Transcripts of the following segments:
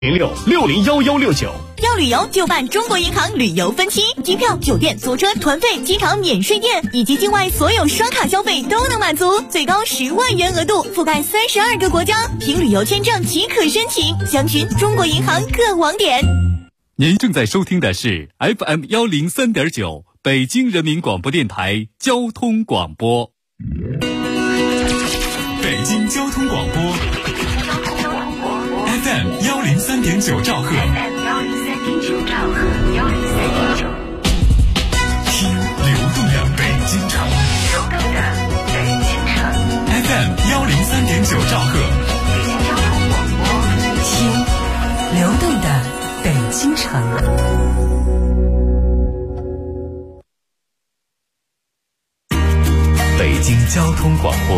06601169。 要旅游就办中国银行旅游分期，机票、酒店、坐车、团费、机场免税店以及境外所有刷卡消费都能满足，最高10万元额度，覆盖32个国家，凭旅游签证即可申请。详询中国银行各网点。 您正在收听的是 FM103.9 北京人民广播电台交通广播。 北京交通广播 FM103.9 兆赫，听流动的北京城，FM103.9 兆赫， 听流动的北京城。 北京交通广播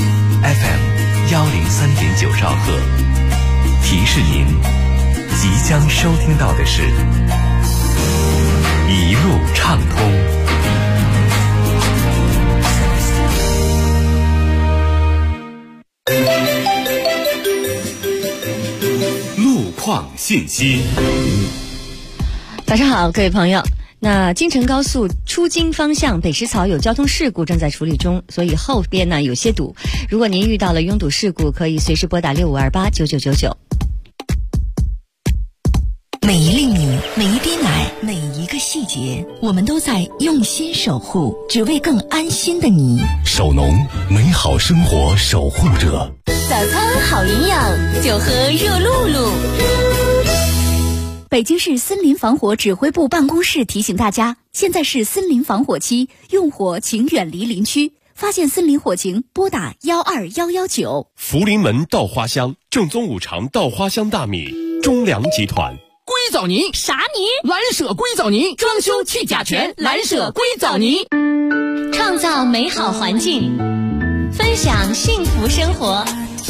FM103.9 兆赫，提示您即将收听到的是一路畅通。 路况信息。 早上好，各位朋友。那京承高速出京方向北石槽有交通事故正在处理中，所以后边呢有些堵。如果您遇到了拥堵事故，可以随时拨打65289999。 每一粒米，每一滴奶，每一个细节，我们都在用心守护，只为更安心的你。 守农，美好生活守护者。 早餐好营养，就喝热露露。 北京市森林防火指挥部办公室提醒大家，现在是森林防火期，用火请远离林区，发现森林火情拨打12119。 福临门稻花香，正宗五常稻花香大米，中粮集团。 硅藻泥啥泥？蓝舍硅藻泥，装修去甲醛，蓝舍硅藻泥。 创造美好环境，分享幸福生活。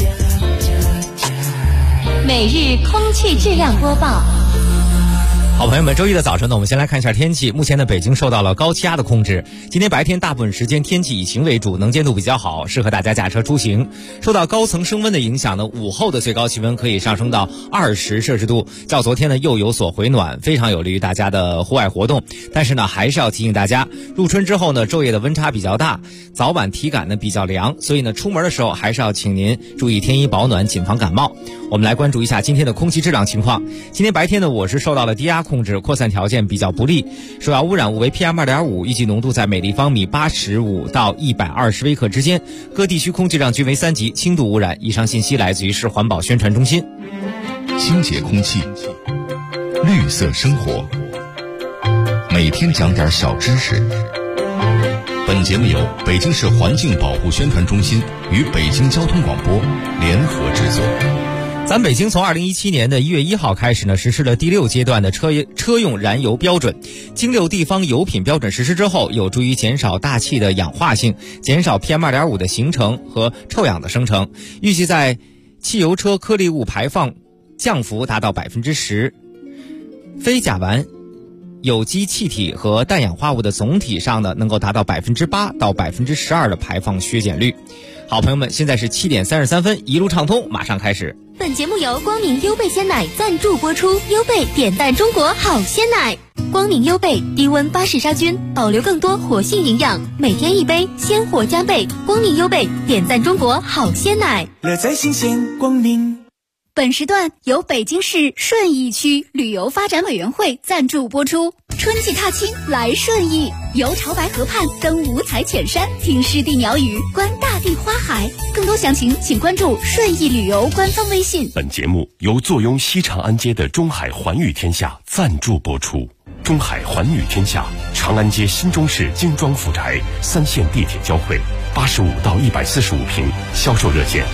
每日空气质量播报。 好朋友们，周一的早晨呢，我们先来看一下天气。目前呢，北京受到了高气压的控制，今天白天大部分时间天气以晴为主，能见度比较好，适合大家驾车出行。受到高层升温的影响呢，午后的最高气温可以上升到20摄氏度，较昨天呢又有所回暖，非常有利于大家的户外活动。但是呢，还是要提醒大家，入春之后呢，昼夜的温差比较大，早晚体感呢比较凉，所以呢，出门的时候还是要请您注意添衣保暖，谨防感冒。我们来关注一下今天的空气质量情况。今天白天呢，我是受到了低压控制，扩散条件比较不利，首要污染物为 PM2.5， 预计浓度在每立方米85到120微克之间，各地区空气质量均为3级，轻度污染。以上信息来自于市环保宣传中心。 清洁空气，绿色生活，每天讲点小知识。本节目由北京市环境保护宣传中心与北京交通广播联合制作。 咱北京从2017年的1月1号开始呢，实施了第6阶段的车用燃油标准。经6地方油品标准实施之后，有助于减少大气的氧化性，减少 PM2.5 的形成和臭氧的生成。预计在汽油车颗粒物排放降幅达到 10%， 非甲烷、有机气体和氮氧化物的总体上呢，能够达到 8%到 12% 的排放削减率。好朋友们，现在是7点33分，一路畅通马上开始。 本节目由光明优贝鲜奶赞助播出，优贝点赞中国好鲜奶。光明优贝低温巴氏杀菌，保留更多活性营养，每天一杯，鲜活加倍。光明优贝点赞中国好鲜奶， 乐在新鲜光明。 本时段由北京市顺义区旅游发展委员会赞助播出。春季踏青来顺义，游潮白河畔，登五彩浅山，听湿地鸟语，观大地花海。更多详情请关注顺义旅游官方微信。 本节目由坐拥西长安街的中海环宇天下赞助播出。中海环宇天下，长安街新中式精装府宅，3线地铁交汇，85到145平，销售热线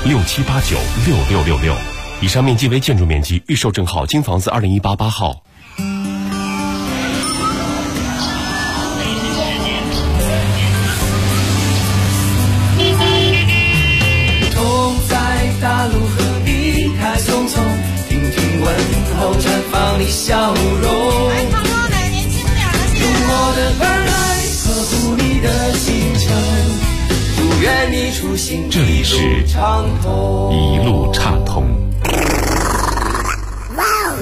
67896666。以上面积为建筑面积，预售证号京房子20188号。 同在大路和离开匆匆，听听问候绽放的笑容。用我的耳来呵护你的行程，祝愿你出行这里是畅通， 一路畅通。 哇哦！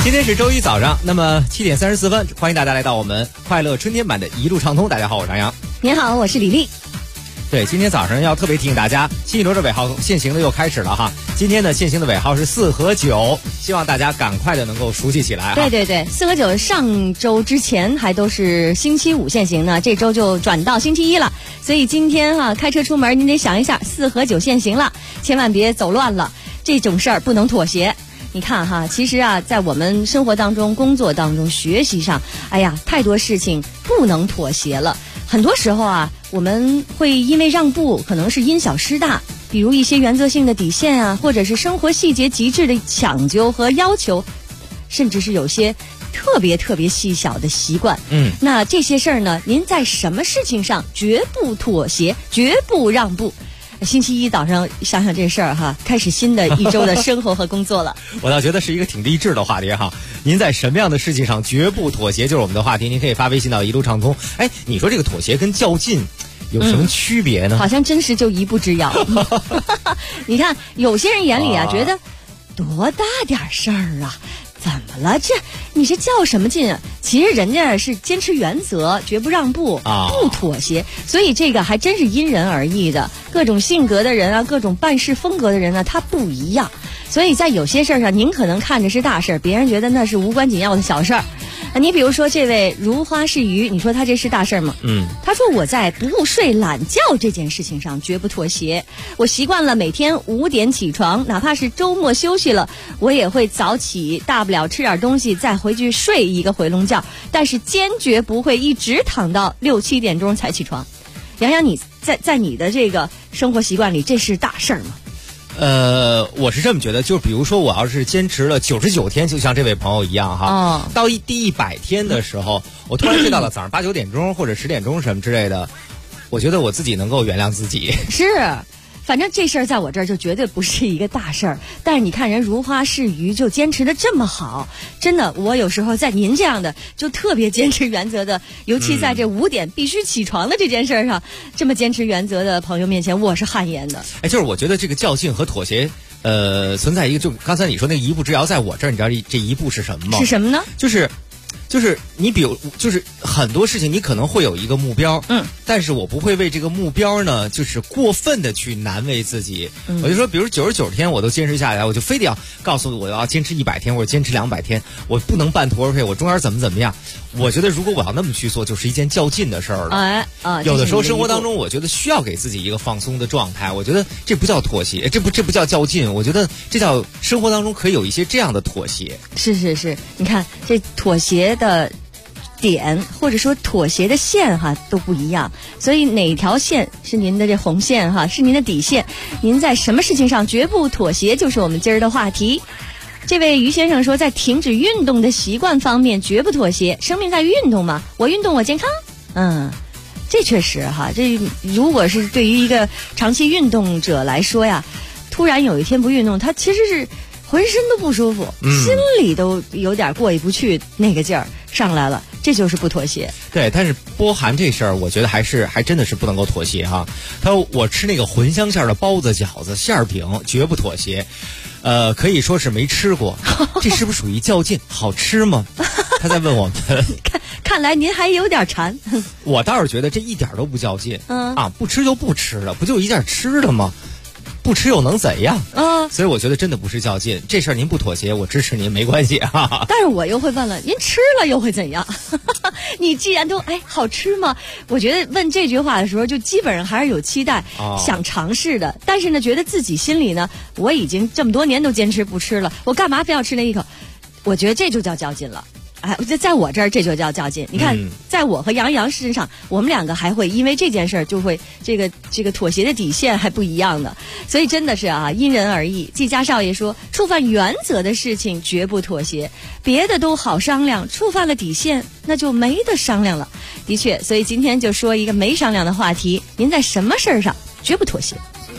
今天是周一早上，那么7点34分，欢迎大家来到我们快乐春天版的一路畅通。大家好，我是张扬。 您好，我是李丽。 对，今天早上要特别提醒大家，新一轮的尾号限行的又开始了哈。今天的限行的尾号是4和9，希望大家赶快的能够熟悉起来。 对对对，4和9上周之前还都是星期5限行呢，这周就转到星期1了。所以今天开车出门您得想一下，4和9限行了，千万别走乱了，这种事儿不能妥协。你看其实在我们生活当中、工作当中、学习上，哎呀，太多事情不能妥协了。很多时候我们会因为让步，可能是因小失大，比如一些原则性的底线或者是生活细节极致的讲究和要求，甚至是有些特别特别细小的习惯。那这些事儿呢，您在什么事情上绝不妥协，绝不让步？星期一早上想想这事儿开始新的一周的生活和工作了。 我倒觉得是一个挺励志的话题哈。您在什么样的事情上绝不妥协，就是我们的话题。您可以发微信到一路畅通。哎，你说这个妥协跟较劲有什么区别呢？ 好像真是就一步之遥。你看有些人眼里觉得多大点事儿啊，怎么了？你这较什么劲啊？其实人家是坚持原则，绝不让步，不妥协。所以这个还真是因人而异的，各种性格的人各种办事风格的人他不一样。所以在有些事儿上，您可能看着是大事儿，别人觉得那是无关紧要的小事儿。你比如说这位如花似玉，你说他这是大事儿吗？他说我在不午睡懒觉这件事情上绝不妥协。我习惯了每天5点起床，哪怕是周末休息了，我也会早起，大不了吃点东西再回去睡一个回笼觉，但是坚决不会一直躺到6、7点钟才起床。洋洋，你在你的这个生活习惯里，这是大事儿吗？ 我是这么觉得，就比如说我要是坚持了99天，就像这位朋友一样到第100天的时候，我突然睡到了早上8、9点钟或者10点钟什么之类的，我觉得我自己能够原谅自己。 是。反正这事儿在我这儿就绝对不是一个大事儿，但是你看人如花似玉就坚持的这么好，真的，我有时候在您这样的就特别坚持原则的，尤其在这5点必须起床的这件事上，这么坚持原则的朋友面前，我是汗颜的。 就是我觉得这个较劲和妥协，存在一个，就刚才你说那个一步之遥，在我这儿，你知道这一步是什么吗？ 是什么呢？ 就是你比如就是很多事情你可能会有一个目标，但是我不会为这个目标呢就是过分的去难为自己。我就说比如99天我都坚持下来，我就非得要告诉我要坚持100天或者坚持200天，我不能半途而废，我中间怎么样。我觉得如果我要那么去做，就是一件较劲的事儿了。有的时候生活当中我觉得需要给自己一个放松的状态，我觉得这不叫妥协，这不叫较劲，我觉得这叫生活当中可以有一些这样的妥协。 是，你看这妥协的点或者说妥协的线都不一样，所以哪条线是您的这红线是您的底线，您在什么事情上绝不妥协，就是我们今儿的话题。这位于先生说，在停止运动的习惯方面绝不妥协，生命在于运动嘛，我运动我健康。这确实这如果是对于一个长期运动者来说呀，突然有一天不运动，他其实是浑身都不舒服，心里都有点过意不去，那个劲儿上来了，这就是不妥协。 对，但是波涵这事儿，我觉得还真的是不能够妥协他说我吃那个茴香馅的包子、饺子、馅饼，绝不妥协。可以说是没吃过，这是不是属于较劲？好吃吗？他在问我们。 看来您还有点馋。 我倒是觉得这一点都不较劲。不吃就不吃了，不就一件吃的吗？不吃又能怎样？所以我觉得真的不是较劲，这事儿您不妥协，我支持您，没关系但是我又会问了，您吃了又会怎样？你既然都好吃吗？我觉得问这句话的时候，就基本上还是有期待，想尝试的。但是呢，觉得自己心里呢，我已经这么多年都坚持不吃了，我干嘛非要吃那一口？我觉得这就叫较劲了。在我这儿这就叫较劲。你看，在我和杨洋身上，我们两个还会因为这件事儿就会这个妥协的底线还不一样的，所以真的是因人而异。季家少爷说，触犯原则的事情绝不妥协，别的都好商量，触犯了底线那就没得商量了。的确，所以今天就说一个没商量的话题，您在什么事儿上绝不妥协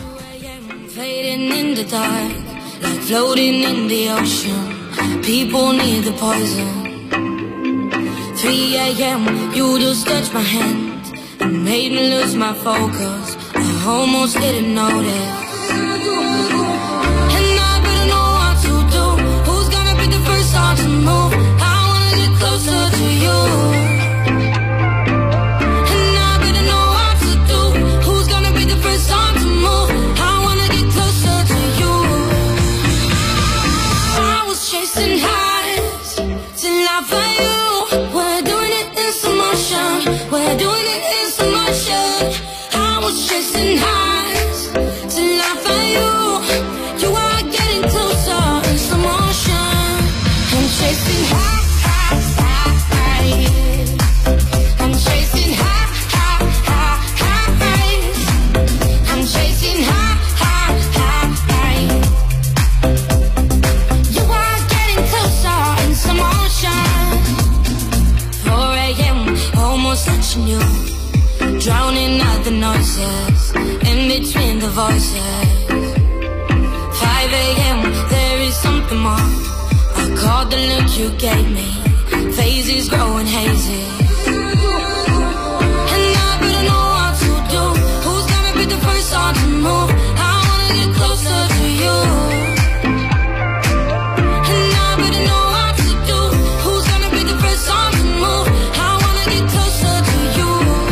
？People need the poison. 3 a.m. you just touched my hand and made me lose my focus. I almost didn't notice. And I better know what to do. Who's gonna be the first one to move? chasing highs till I find you. We're doing it in slow motion. We're doing it in slow motion. I was chasing highs till I find you. You are getting closer in slow motion. I'm chasing highs. I'm chasing highs. I'm chasing highs. You are getting closer in slow motion. 4 a.m. almost touching you, drowning out the noises in between the voices. 5 a.m. there is something more. I caught the look you gave me. Phases growing hazy. And I better know what to do. Who's gonna be the first one to move? I wanna get closer to you. And I better know what to do. Who's gonna be the first one to move? I wanna get closer to you.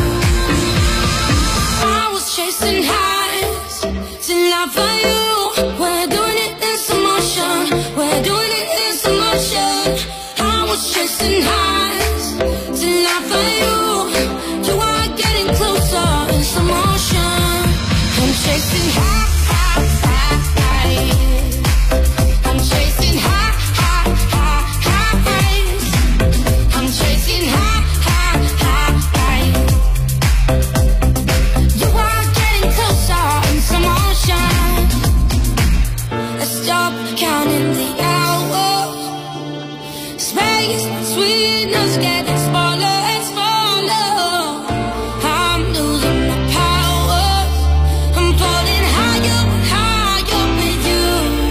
I was chasing highs till I found you. We're doing it in slow motion. We're doing it in slow motion. I was chasing highs till I found you. You are getting closer in slow motion. I'm chasing highs. I'm chasing highs. I'm chasing highs. You are getting closer in slow motion. Let's stop counting the hours. Space between us getting smaller and smaller. I'm losing my power. I'm falling higher, higher with you.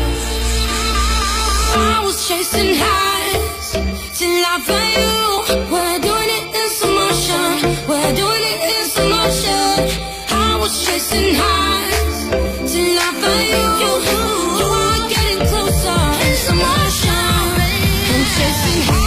I was chasing highs till I found you. We're doing it in slow motion. We're doing it in slow motion. I was chasing highs till I found you. You are getting closer in slow motion. I'm chasing highs.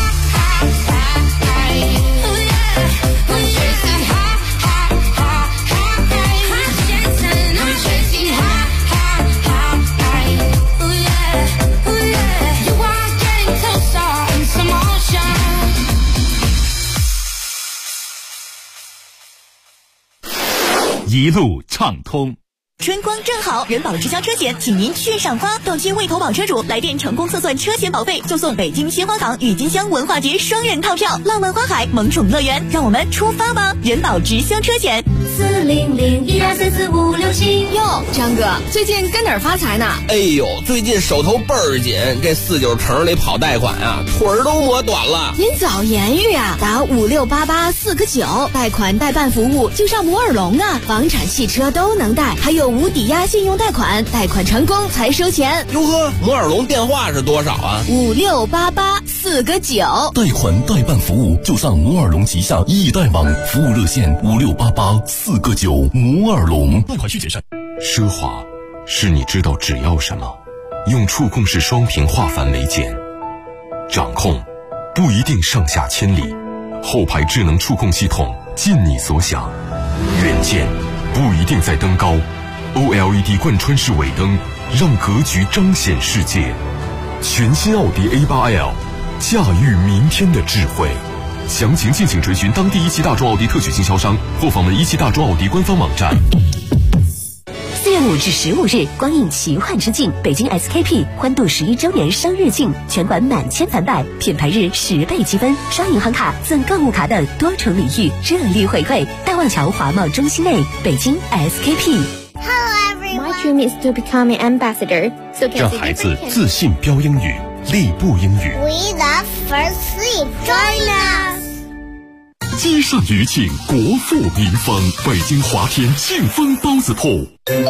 一路畅通。 春光正好，人保直销车险，请您去赏花。到期未投保车主来电成功测算车险保费，就送北京鲜花港郁金香文化节双人套票，浪漫花海萌宠乐园。让我们出发吧！人保直销车险 400123456 哟，张哥，最近跟哪儿发财呢？ 哎呦，最近手头倍儿紧，这49城里跑贷款啊，腿儿都磨短了。 您早言语啊，打5688-4个9，贷款代办服务就上摩尔龙啊，房产、汽车都能贷，还有无抵押信用贷款，贷款成功才收钱。 哟呵，摩尔龙电话是多少啊 ？5688-4个9。 贷款代办服务就上摩尔龙旗下易贷网，服务热线5688-4个9。摩尔龙，贷款需谨慎。 奢华是你知道只要什么，用触控式双屏化繁为简。掌控不一定上下千里，后排智能触控系统尽你所想。远见不一定在登高， OLED 贯穿式尾灯让格局彰显世界。全新奥迪 A8L， 驾驭明天的智慧。详情敬请垂询当地一汽大众奥迪特许经销商或访问一汽大众奥迪官方网站。 4月5至15日，光影奇幻之境，北京 SKP 欢度11周年生日庆，全馆满千返百，品牌日10倍积分，刷银行卡赠购物卡等多重礼遇，热力回馈。大望桥华贸中心内，北京 SKP。My dream is to become an ambassador, so can 让孩子自信标英语，力步英语。 We love first sleep. Join us. 积善余庆，国富民丰。北京华天庆丰包子铺。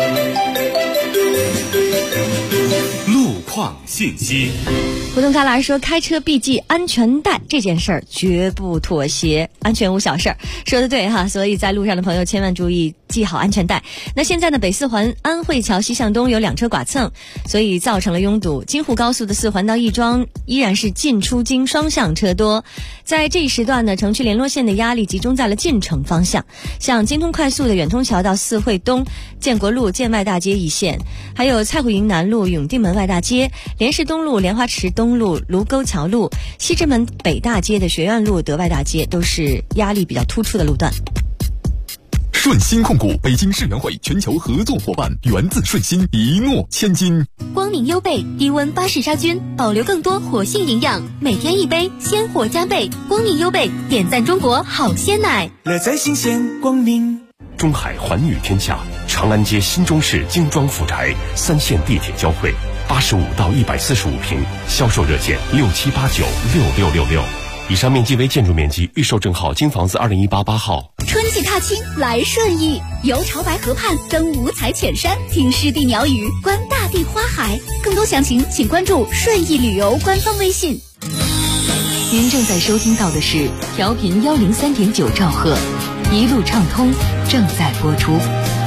路况信息。 胡同旮旯说，开车必系安全带这件事儿绝不妥协，安全无小事儿，说的对哈。所以在路上的朋友千万注意系好安全带。那现在呢，北四环安慧桥西向东有2车剐蹭，所以造成了拥堵。京沪高速的4环到亦庄依然是进出京双向车多。在这一时段呢，城区联络线的压力集中在了进城方向，像京通快速的远通桥到四惠东、建国路、建外大街一线，还有蔡虎营南路、永定门外大街、莲市东路、莲花池东路、卢沟桥路、西直门北大街的学院路、德外大街都是压力比较突出的路段。 顺鑫控股北京世园会全球合作伙伴，源自顺鑫，一诺千金。 光明优贝低温巴氏杀菌，保留更多活性营养，每天1杯，鲜活加倍。光明优贝点赞中国好鲜奶， 乐在新鲜光明。 中海环宇天下，长安街新中式精装富宅，3线地铁交汇，85到145平，销售热线67896666。以上面积为建筑面积，预售证号京房子20188号。 春季踏青来顺义，游潮白河畔，登五彩浅山，听湿地鸟语，观大地花海。更多详情请关注顺义旅游官方微信。 您正在收听到的是调频103.9兆赫，一路畅通正在播出。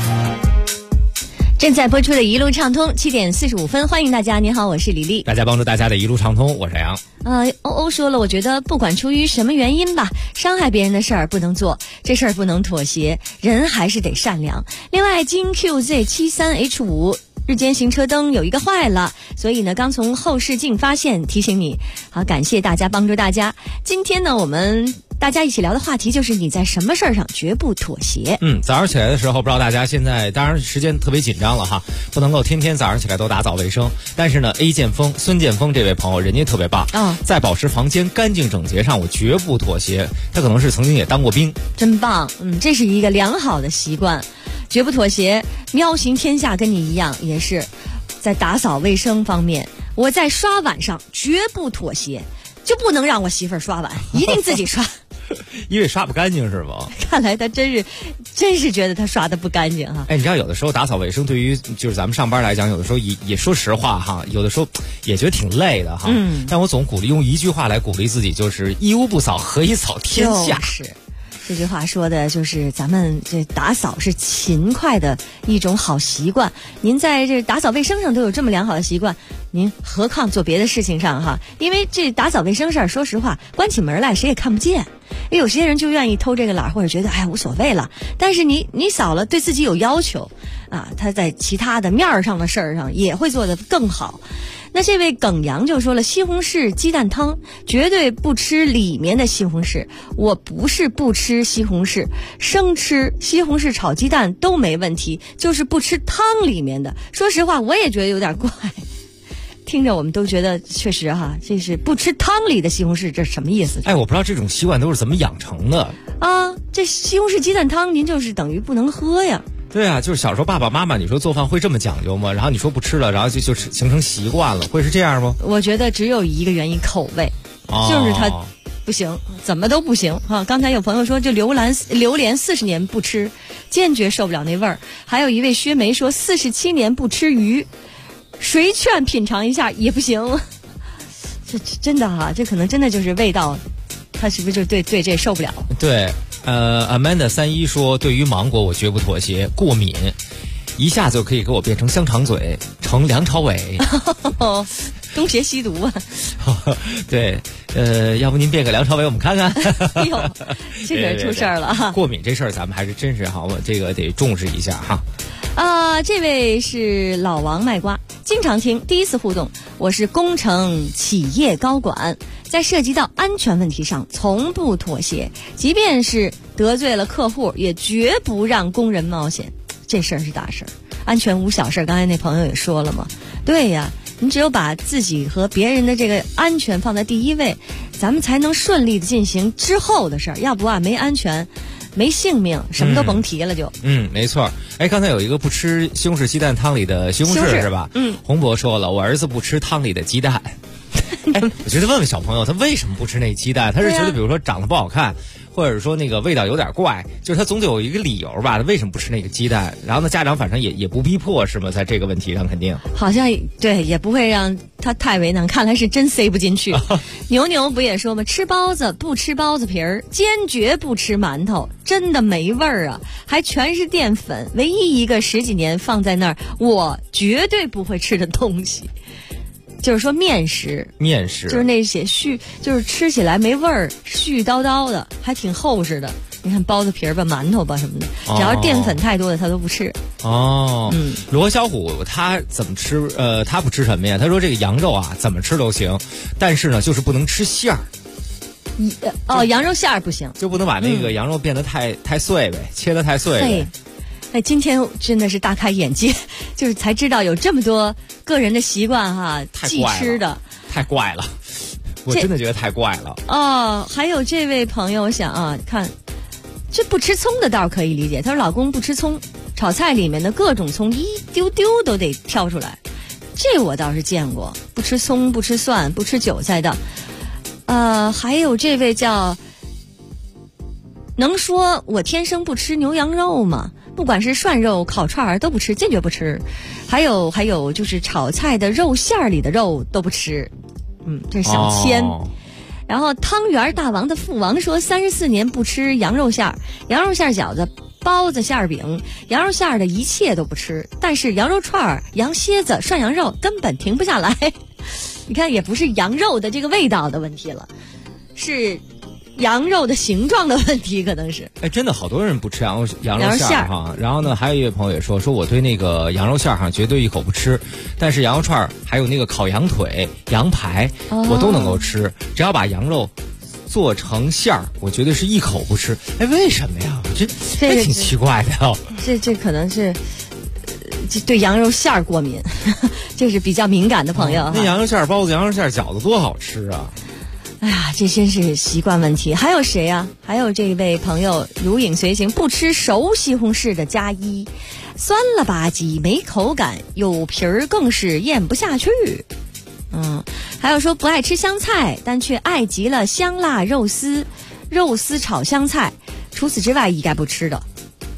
正在播出的一路畅通，7点45分，欢迎大家。你好，我是李丽。 大家帮助大家的一路畅通，我是杨。 欧欧说了，我觉得不管出于什么原因吧，伤害别人的事儿不能做，这事儿不能妥协，人还是得善良。另外，京 QZ73H5日间行车灯有一个坏了，所以呢，刚从后视镜发现，提醒你。好，感谢大家帮助大家。今天呢，我们大家一起聊的话题就是你在什么事儿上绝不妥协。 早上起来的时候，不知道大家现在，当然时间特别紧张了哈，不能够天天早上起来都打扫卫生。但是呢 孙建峰这位朋友人家特别棒，在保持房间干净整洁上，我绝不妥协。他可能是曾经也当过兵， 真棒。这是一个良好的习惯，绝不妥协。喵行天下跟你一样，也是在打扫卫生方面，我在刷碗上绝不妥协，就不能让我媳妇儿刷碗，一定自己刷。 因为刷不干净是吗？ 看来他真是觉得他刷的不干净哈。 你知道有的时候打扫卫生对于就是咱们上班来讲，有的时候也说实话哈，有的时候也觉得挺累的哈。但我总鼓励用一句话来鼓励自己，就是一屋不扫何以扫天下。 是这句话说的就是咱们这打扫是勤快的一种好习惯。您在这打扫卫生上都有这么良好的习惯，您何况做别的事情上哈？因为这打扫卫生事儿，说实话，关起门来谁也看不见。有些人就愿意偷这个懒，或者觉得无所谓了。但是你扫了，对自己有要求啊，他在其他的面儿上的事儿上也会做得更好。那这位耿阳就说了，西红柿鸡蛋汤绝对不吃里面的西红柿。我不是不吃西红柿，生吃西红柿炒鸡蛋都没问题，就是不吃汤里面的。说实话，我也觉得有点怪。听着我们都觉得确实哈，这是不吃汤里的西红柿，这是什么意思？ 我不知道这种习惯都是怎么养成的啊！这西红柿鸡蛋汤您就是等于不能喝呀。 对啊，就是小时候爸爸妈妈你说做饭会这么讲究吗？然后你说不吃了，然后就形成习惯了，会是这样吗？ 我觉得只有一个原因，口味，就是它不行，怎么都不行哈。刚才有朋友说，就榴莲40年不吃，坚决受不了那味儿。还有一位薛梅说，47年不吃鱼。谁劝品尝一下也不行，这真的哈，这可能真的就是味道，他是不是就对这受不了？ 对，Amanda31说，对于芒果我绝不妥协，过敏，一下就可以给我变成香肠嘴，成梁朝伟。 东邪西毒啊！ 对，要不您变个梁朝伟我们看看？ 哎呦，这个出事儿了哈！ 过敏这事儿咱们还是真是好，这个得重视一下哈。 这位是老王卖瓜，经常听，第一次互动。我是工程企业高管，在涉及到安全问题上从不妥协，即便是得罪了客户，也绝不让工人冒险。这事儿是大事儿，安全无小事。刚才那朋友也说了嘛，对呀，你只有把自己和别人的这个安全放在第一位，咱们才能顺利的进行之后的事儿。要不没安全，没性命，什么都甭提了就。 没错。刚才有一个不吃西红柿鸡蛋汤里的西红柿是吧？洪博说了，我儿子不吃汤里的鸡蛋。我觉得问问小朋友，他为什么不吃那鸡蛋？他是觉得比如说长得不好看， 或者说那个味道有点怪，就是他总得有一个理由吧，他为什么不吃那个鸡蛋？然后呢，家长反正也不逼迫是吗？在这个问题上肯定好像对，也不会让他太为难，看来是真塞不进去。牛牛不也说吗？吃包子不吃包子皮儿，坚决不吃馒头，真的没味儿啊，还全是淀粉，唯一一个10几年放在那儿我绝对不会吃的东西。就是说面食就是那些就是吃起来没味儿，絮絮叨叨的，还挺厚实的。你看包子皮儿吧、馒头吧什么的，只要淀粉太多的他都不吃。 罗小虎他怎么吃？他不吃什么呀？他说这个羊肉啊怎么吃都行，但是呢就是不能吃馅儿。 羊肉馅儿不行， 就不能把那个羊肉变得太碎呗，切得太碎呗。 今天真的是大开眼界，就是才知道有这么多个人的习惯哈，忌吃的太怪了，我真的觉得太怪了。 还有这位朋友，我想啊，看这不吃葱的倒可以理解，他说老公不吃葱，炒菜里面的各种葱一丢丢都得挑出来，这我倒是见过，不吃葱、不吃蒜、不吃韭菜的。还有这位叫能说我天生不吃牛羊肉吗？不管是涮肉、烤串儿都不吃，坚决不吃。还有就是炒菜的肉馅儿里的肉都不吃。这是小千。然后汤圆大王的父王说34年不吃羊肉馅儿，羊肉馅儿饺子、包子、馅儿饼，羊肉馅儿的一切都不吃，但是羊肉串儿、羊蝎子、涮羊肉根本停不下来。你看，也不是羊肉的这个味道的问题了，是羊肉的形状的问题，可能是。 真的好多人不吃羊肉馅儿哈。然后呢，还有一位朋友也说我对那个羊肉馅儿哈绝对一口不吃，但是羊肉串儿还有那个烤羊腿、羊排，我都能够吃，只要把羊肉做成馅儿，我绝对是一口不吃。为什么呀？这挺奇怪的。 这可能是对羊肉馅儿过敏，这是比较敏感的朋友。 那羊肉馅儿包子、羊肉馅儿饺子多好吃啊！ 哎呀，这真是习惯问题。还有谁呀？还有这位朋友如影随形，不吃熟西红柿的加一，酸了吧唧，没口感，有皮儿更是咽不下去。还有说不爱吃香菜，但却爱极了香辣肉丝炒香菜，除此之外一概不吃的。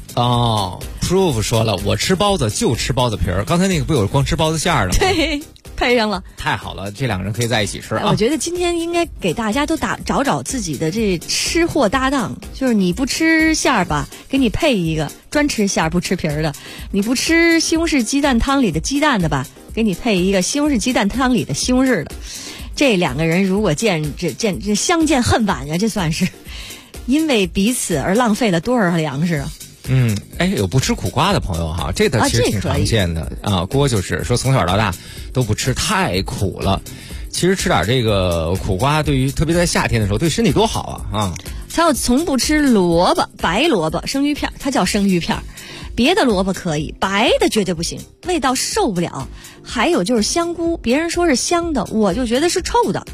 Proof 说了，我吃包子就吃包子皮儿。刚才那个不有光吃包子馅儿的吗？ 对，配上了， 太好了，这两个人可以在一起吃啊！ 我觉得今天应该给大家都找自己的这吃货搭档，就是你不吃馅儿吧，给你配一个专吃馅儿不吃皮儿的；你不吃西红柿鸡蛋汤里的鸡蛋的吧，给你配一个西红柿鸡蛋汤里的西红柿的。这两个人如果这相见恨晚呀，这算是因为彼此而浪费了多少粮食啊！ 有不吃苦瓜的朋友哈，这个其实挺常见的啊。郭就是说从小到大都不吃，太苦了。其实吃点这个苦瓜，对于特别在夏天的时候，对身体多好啊！ 还有从不吃萝卜、白萝卜、生鱼片，它叫生鱼片，别的萝卜可以，白的绝对不行，味道受不了。还有就是香菇，别人说是香的，我就觉得是臭的。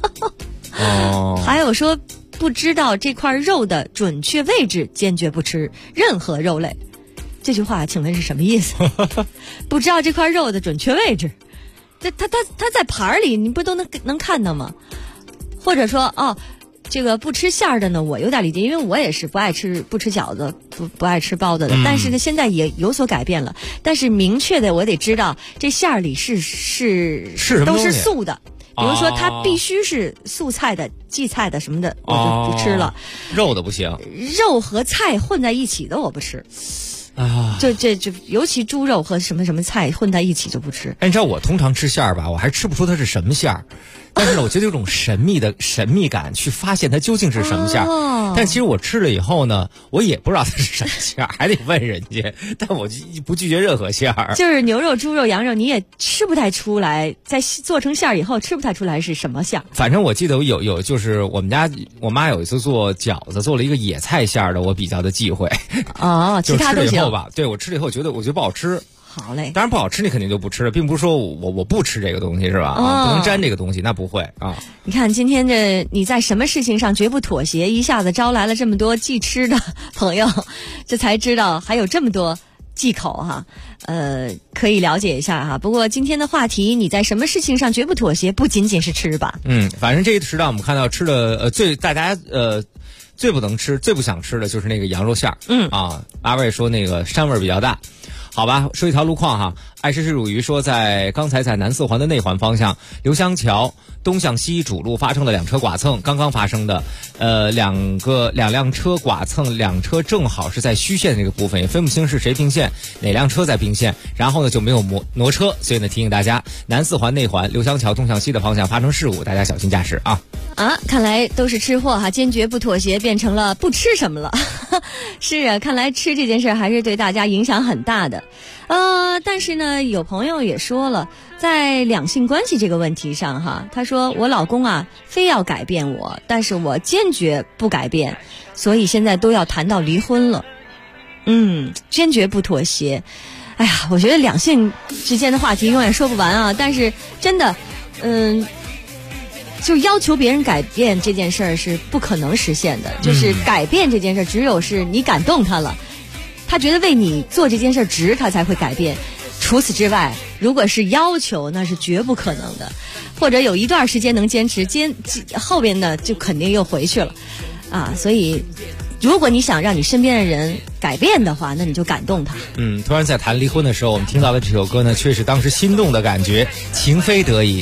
还有说不知道这块肉的准确位置，坚决不吃任何肉类。这句话请问是什么意思？不知道这块肉的准确位置，它在盘里，你不都能看到吗？或者说这个不吃馅儿的呢，我有点理解，因为我也是不吃饺子，不爱吃包子的。但是呢，现在也有所改变了。但是明确的，我得知道这馅儿里是都是素的。比如说，它必须是素菜的、荠菜的什么的，我就不吃了。 肉的不行， 肉和菜混在一起的我不吃。就尤其猪肉和什么菜混在一起就不吃。 你知道我通常吃馅儿吧，我还吃不出它是什么馅儿，但是呢，我觉得有种神秘感去发现它究竟是什么馅儿。但其实我吃了以后呢，我也不知道它是什么馅儿，还得问人家。但我不拒绝任何馅儿。 就是牛肉、猪肉、羊肉，你也吃不太出来，在做成馅儿以后吃不太出来是什么馅儿。 反正我记得有就是我妈有一次做饺子，做了一个野菜馅儿的，我比较的忌讳。 其他都行。 对，我吃了以后我觉得不好吃。 好嘞， 当然不好吃你肯定就不吃了，并不是说我不吃这个东西是吧？不能沾这个东西，那不会啊。 你看今天你在什么事情上绝不妥协，一下子招来了这么多忌吃的朋友，这才知道还有这么多忌口哈，可以了解一下哈。不过今天的话题，你在什么事情上绝不妥协？不仅仅是吃吧？ 反正这一时段我们看到吃的大家最不能吃、最不想吃的就是那个羊肉馅儿。阿魏说那个膻味比较大。好吧，说一条路况哈，爱吃是乳鱼说刚才在南四环的内环方向，刘香桥东向西主路发生了2车剐蹭，刚刚发生的，两辆车剐蹭，2车正好是在虚线这个部分，也分不清是谁并线，哪辆车在并线，然后呢就没有挪车，所以呢提醒大家，南四环内环刘香桥东向西的方向发生事故，大家小心驾驶啊！ 看来都是吃货哈，坚决不妥协，变成了不吃什么了。是啊，看来吃这件事还是对大家影响很大的。但是呢，有朋友也说了，在两性关系这个问题上哈，他说我老公啊非要改变我，但是我坚决不改变，所以现在都要谈到离婚了。坚决不妥协。哎呀，我觉得两性之间的话题永远说不完啊，但是真的，就要求别人改变这件事儿是不可能实现的，就是改变这件事儿，只有是你感动他了，他觉得为你做这件事儿值，他才会改变。除此之外，如果是要求，那是绝不可能的。或者有一段时间能坚持，后边呢就肯定又回去了啊。所以，如果你想让你身边的人改变的话，那你就感动他。 突然在谈离婚的时候，我们听到的这首歌呢，却是当时心动的感觉，情非得已。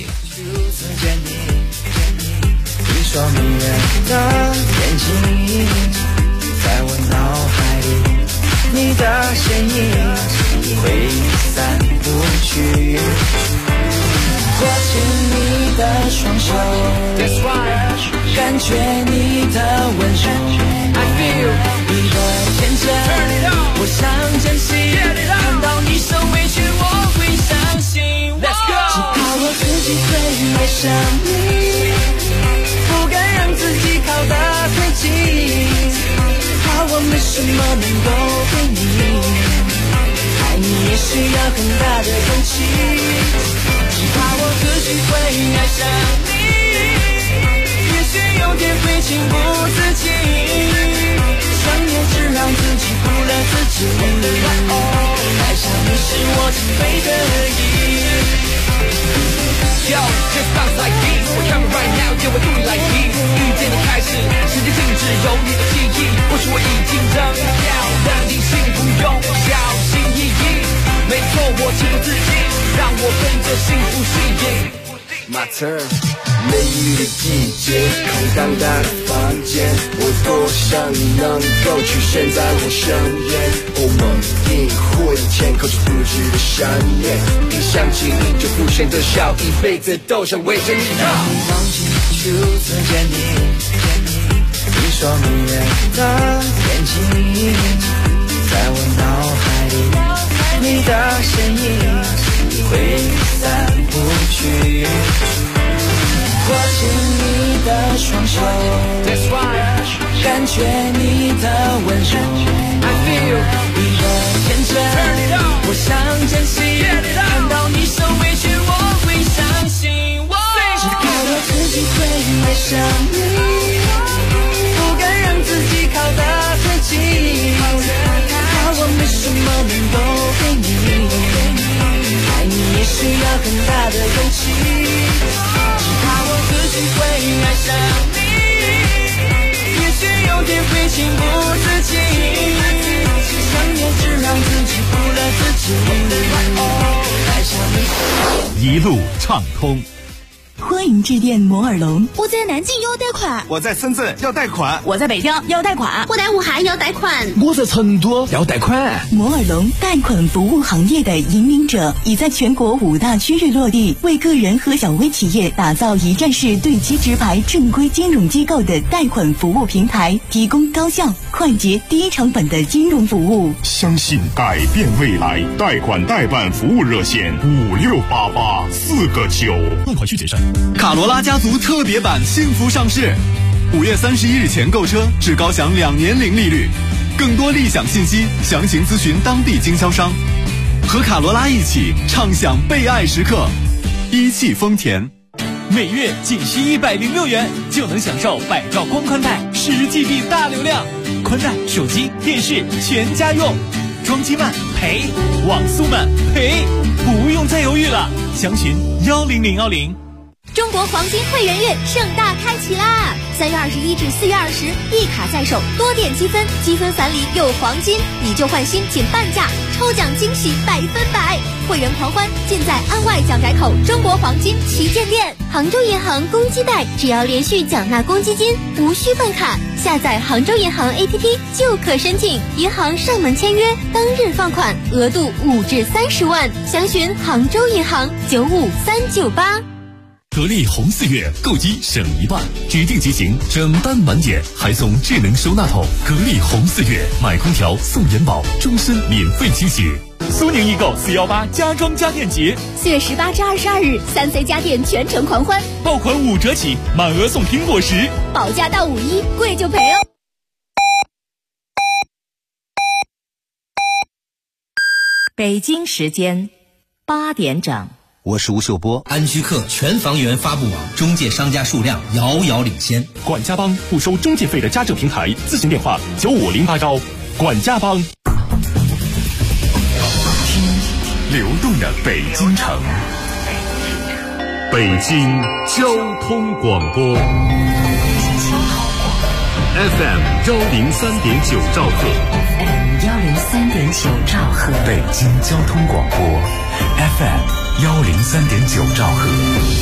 说迷人的眼睛，在我脑海里，你的身影挥散不去。握紧你的双手，感觉你的温柔，你的天真，我想珍惜。看到你受委屈，我会相信。只怕我自己会爱上你，不敢让自己靠得太近，怕我没什么能够给你，爱你也需要很大的勇气，只怕我自己会爱上你，也许有点会情不自禁，想念只让自己负了自己，爱上你是我情非得已。Yo, just bounce like this. We're coming right now, yeah, we're doing like this. 遇见的开始，时间静止，有你的记忆，或许我已经扔掉，让你幸福用小心翼翼。没错，我情不自禁，让我跟着幸福吸引。My turn。梅雨的季节，空荡荡的房间，我多想你能够出现在我身边。我们一会牵口出不知的想念，一想起你就浮现着笑，一辈子都想围着你绕。忘记初次见你，你说迷人的眼睛，在我脑海里，你的身影挥散不去。握紧你的双手，感觉你的温柔，你的天真，我想珍惜。看到你受委屈，我会相信。只怕我自己会爱上你，不敢让自己靠得太近，怕我没什么能够给你，爱你也需要很大的勇气。怕我自己会爱上你，也许有点会情不自禁，想念只让自己负了自己，爱上你一路畅通。 欢迎致电摩尔龙。 我在南京要贷款， 我在深圳要贷款， 我在北京要贷款， 我在武汉要贷款， 我在成都要贷款。 摩尔龙贷款服务行业的引领者，已在全国5大区域落地，为个人和小微企业打造一站式对齐直排正规金融机构的贷款服务平台，提供高效、快捷、低成本的金融服务。 相信改变未来，贷款代办服务热线5688 4个9，贷款需谨慎。 卡罗拉家族特别版幸福上市，5月31日前购车至高享2年零利率，更多立享信息详情咨询当地经销商。和卡罗拉一起畅享被爱时刻，一汽丰田。 每月仅需106元就能享受百兆光宽带10GB 大流量，宽带、手机、电视全家用。 装机慢赔，网速慢赔，不用再犹豫了，详询10010。 中国黄金会员月盛大开启啦！3月21至4月20，一卡在手，多点积分，积分返礼有黄金，以旧换新减半价，抽奖惊喜100%，会员狂欢尽在安外蒋宅口中国黄金旗舰店。 杭州银行公积贷，只要连续缴纳公积金，无需办卡，下载杭州银行 APP 就可申请，银行上门签约，当日放款，额度5至30万。详询杭州银行95398。 格力红4月购机省1半，指定机型整单满减，还送智能收纳桶。格力红4月买空调送元宝，终身免费清洗。 苏宁易购418家装家电节 ，4月18至22日，3C 家电全程狂欢， 爆款5折起，满额送苹果10， 保价到51，贵就赔哦。 北京时间8点整。 我是吴秀波。安居客全房源发布网中介商家数量遥遥领先。 管家帮不收中介费的家政平台，咨询电话9508招。管家帮。 听流动的北京城，北京交通广播 FM 103.9兆赫 FM 103.9兆赫， 北京交通广播 FM 103.9兆赫。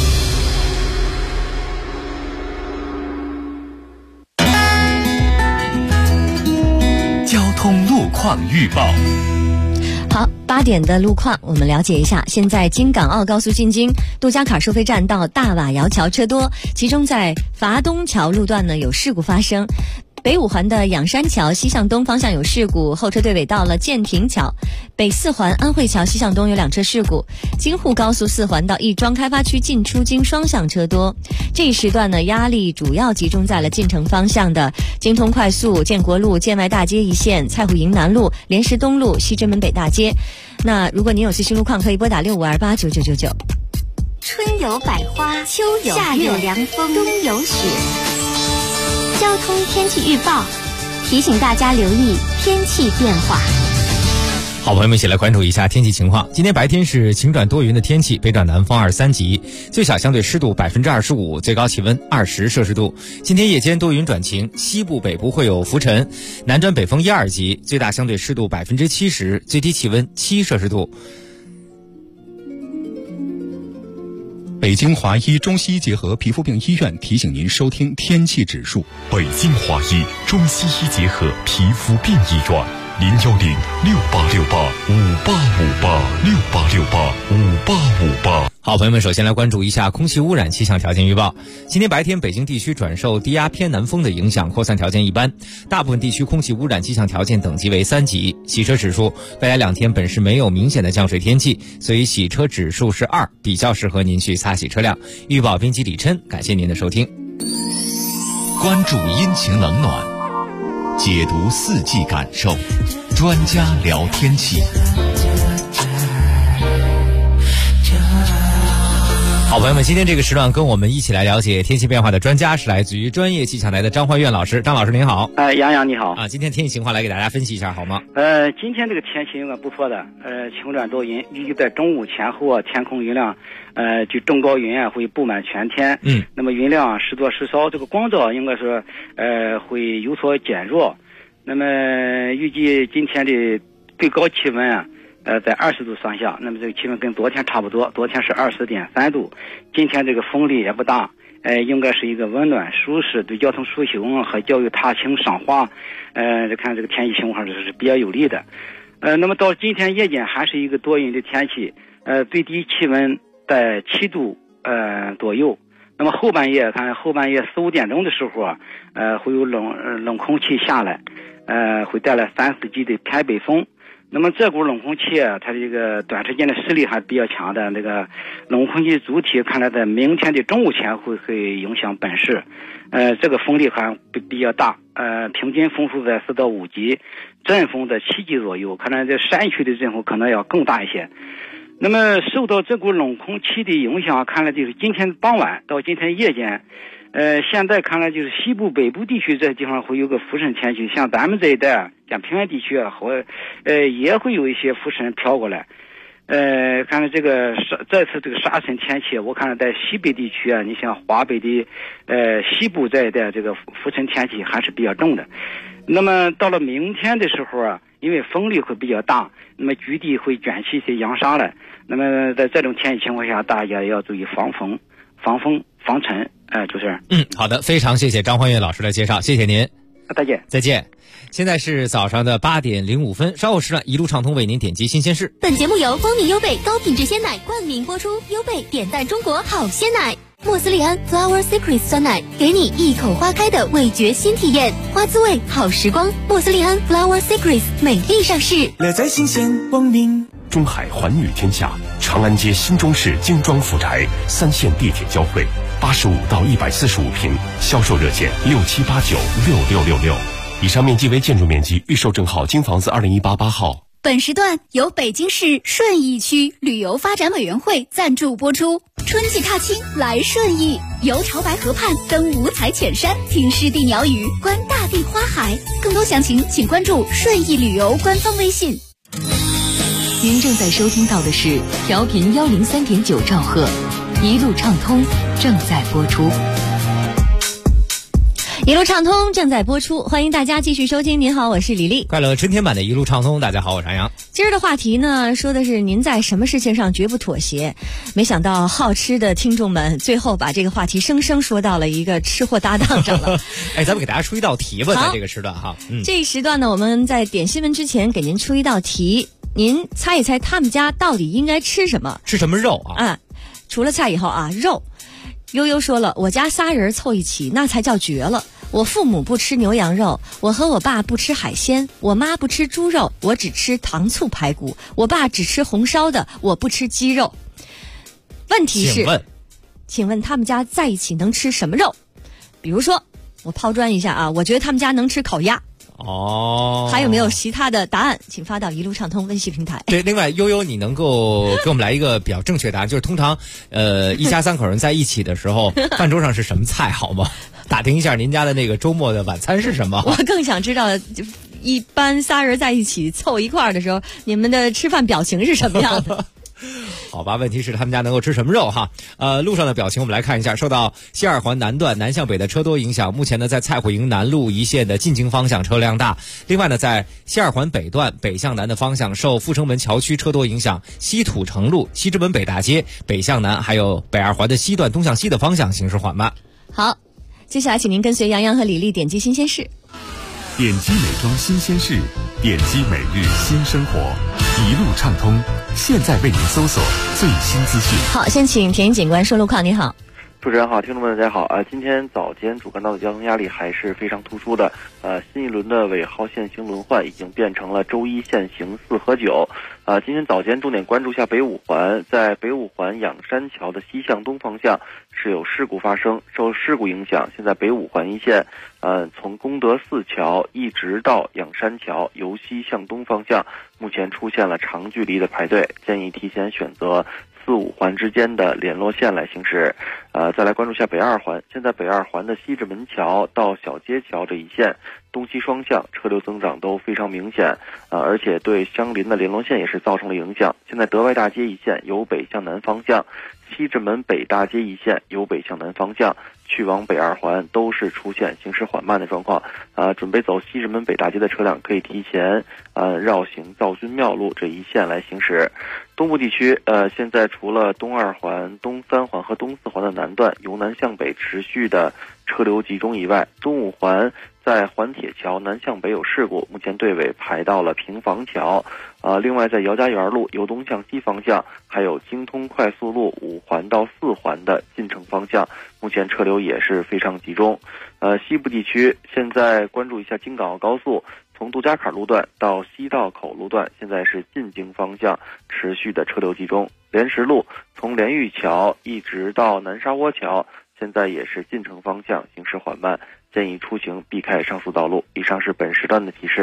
交通路况预报。 好，8点的路况我们了解一下。现在京港澳高速进京杜家坎收费站到大瓦窑桥车多，其中在筏东桥路段呢有事故发生。北五环的仰山桥西向东方向有事故，后车队尾到了建亭桥。北四环安慧桥西向东有2车事故。京沪高速4环到亦庄开发区进出京双向车多。这一时段呢，压力主要集中在了进城方向的京通快速、建国路、建外大街一线、蔡虎营南路、莲石东路、西直门北大街。那如果您有最新路况，可以拨打65289999。 春有百花，秋有夏有凉风，冬有雪。交通天气预报提醒大家留意天气变化。 好，朋友们一起来关注一下天气情况。今天白天是晴转多云的天气，北转南风2、3级，最小相对湿度25%，最高气温20摄氏度。今天夜间多云转晴，西部北部会有浮尘，南转北风1、2级，最大相对湿度70%，最低气温7摄氏度。 北京华医中西医结合皮肤病医院提醒您收听天气指数。 北京华医中西医结合皮肤病医院，0106868585858 好，朋友们，首先来关注一下空气污染气象条件预报。今天白天北京地区转受低压偏南风的影响，扩散条件一般，大部分地区空气污染气象条件等级为3级。洗车指数，未来2天本市没有明显的降水天气，所以洗车指数是2，比较适合您去擦洗车辆。预报编辑李琛，感谢您的收听。 关注阴晴冷暖，解读四季感受，专家聊天气。 好，朋友们，今天这个时段跟我们一起来了解天气变化的专家是来自于专业气象台的张怀院老师。张老师您好。 杨洋你好。 今天天气情况来给大家分析一下好吗？ 今天这个天气应该不错的，晴转多云，预计在中午前后天空云量就中高云会布满全天。那么云量时多时少，这个光照应该说会有所减弱。那么预计今天的最高气温在20度上下，那么这个气温跟昨天差不多，昨天是20.3度，今天这个风力也不大，应该是一个温暖舒适，对交通出行和较为踏青赏花，看这个天气情况是比较有利的。那么到今天夜间还是一个多云的天气，最低气温在7度左右。那么后半夜4、5点钟的时候会有冷空气下来，会带来3、4级的偏北风。那么这股冷空气它这个短时间的势力还比较强的，那个冷空气主体看来在明天的中午前会影响本市，这个风力还比较大，平均风速在4到5级，阵风在7级左右，看来这山区的阵风可能要更大一些。那么受到这股冷空气的影响，看来就是今天傍晚到今天夜间， 现在看来就是西部北部地区这地方会有个浮尘天气，像咱们这一带像平原地区也会有一些浮尘飘过来。看来这个这次这个沙尘天气，我看到在西北地区啊，你像华北的西部这一带这个浮尘天气还是比较重的。那么到了明天的时候啊，因为风力会比较大，那么局地会卷起一些扬沙来。那么在这种天气情况下，大家要注意防风、防尘。主持人。 好的，非常谢谢张焕岳老师的介绍，谢谢您。 再见。 再见。现在是早上的8点05分，稍后时段一路畅通为您点击新鲜事。 本节目由蜂蜜优贝高品质鲜奶冠名播出，优贝点赞中国好鲜奶。莫斯利安 Flower Secrets 酸奶，给你一口花开的味觉新体验，花滋味好时光。莫斯利安 Flower Secrets 美丽上市， 乐在新鲜光明。 中海环宇天下，长安街新中式精装复宅，3线地铁交汇，85到145平，销售热线67896666。以上面积为建筑面积，预售证号京房子2018-8号。 本时段由北京市顺义区旅游发展委员会赞助播出。春季踏青来顺义，游潮白河畔，登五彩浅山，听湿地鸟语，观大地花海。更多详情请关注顺义旅游官方微信。 您正在收听到的是调频103.9兆赫，一路畅通正在播出。 一路畅通正在播出，欢迎大家继续收听。您好，我是李丽。 快乐春天版的一路畅通，大家好，我是安阳。 今儿的话题呢，说的是您在什么事情上绝不妥协。没想到好吃的听众们最后把这个话题生生说到了一个吃货搭档上了。 咱们给大家出一道题吧，在这个时段哈。 这一时段呢，我们在点新闻之前给您出一道题，您猜一猜他们家到底应该吃什么？ 吃什么肉啊？ 除了菜以后啊，肉。悠悠说了，我家仨人凑一起，那才叫绝了。我父母不吃牛羊肉，我和我爸不吃海鲜，我妈不吃猪肉，我只吃糖醋排骨，我爸只吃红烧的，我不吃鸡肉。问题是，请问他们家在一起能吃什么肉？比如说，我抛砖一下啊，我觉得他们家能吃烤鸭。还有没有其他的答案？请发到一路畅通微信平台。 对，另外悠悠，你能够给我们来一个比较正确答案，就是通常一家3口人在一起的时候，饭桌上是什么菜好吗？打听一下您家的那个周末的晚餐是什么？ 我更想知道，一般仨人在一起凑一块儿的时候，你们的吃饭表情是什么样的？ 好吧，问题是他们家能够吃什么肉哈？路上的表情我们来看一下。受到西二环南段南向北的车多影响，目前呢在蔡慧营南路一线的进京方向车辆大。另外呢，在西二环北段北向南的方向，受阜成门桥区车多影响，西土城路、西直门北大街北向南，还有北二环的西段东向西的方向行驶缓慢。 好，接下来请您跟随杨洋和李丽点击新鲜事。 点击美妆新鲜事，点击每日新生活，一路畅通。现在为您搜索最新资讯。 好，先请田警官说路况。你好。 主持人好，听众们大家好今天早间主干道的交通压力还是非常突出的。新一轮的尾号限行轮换已经变成了周一限行4和9。今天早间重点关注下北五环，在北五环仰山桥的西向东方向是有事故发生，受事故影响，现在北五环一线从功德寺桥一直到仰山桥由西向东方向，目前出现了长距离的排队，建议提前选择4、5环之间的联络线来行驶。再来关注下北二环，现在北二环的西直门桥到小街桥这一线东西双向车流增长都非常明显，而且对相邻的联络线也是造成了影响。现在德外大街一线由北向南方向，西直门北大街一线由北向南方向去往北二环都是出现行驶缓慢的状况。准备走西直门北大街的车辆可以提前绕行造军庙路这一线来行驶。东部地区现在除了东二环、东三环和东四环的南段由南向北持续的车流集中以外，东五环在环铁桥南向北有事故，目前队尾排到了平房桥。另外在姚家园路由东向西方向，还有京通快速路5环到4环的进城方向，目前车流也是非常集中。西部地区现在关注一下京港澳高速，从杜家坎路段到西道口路段，现在是进京方向持续的车流集中。莲石路从莲玉桥一直到南沙窝桥，现在也是进城方向行驶缓慢，建议出行避开上述道路。以上是本时段的提示。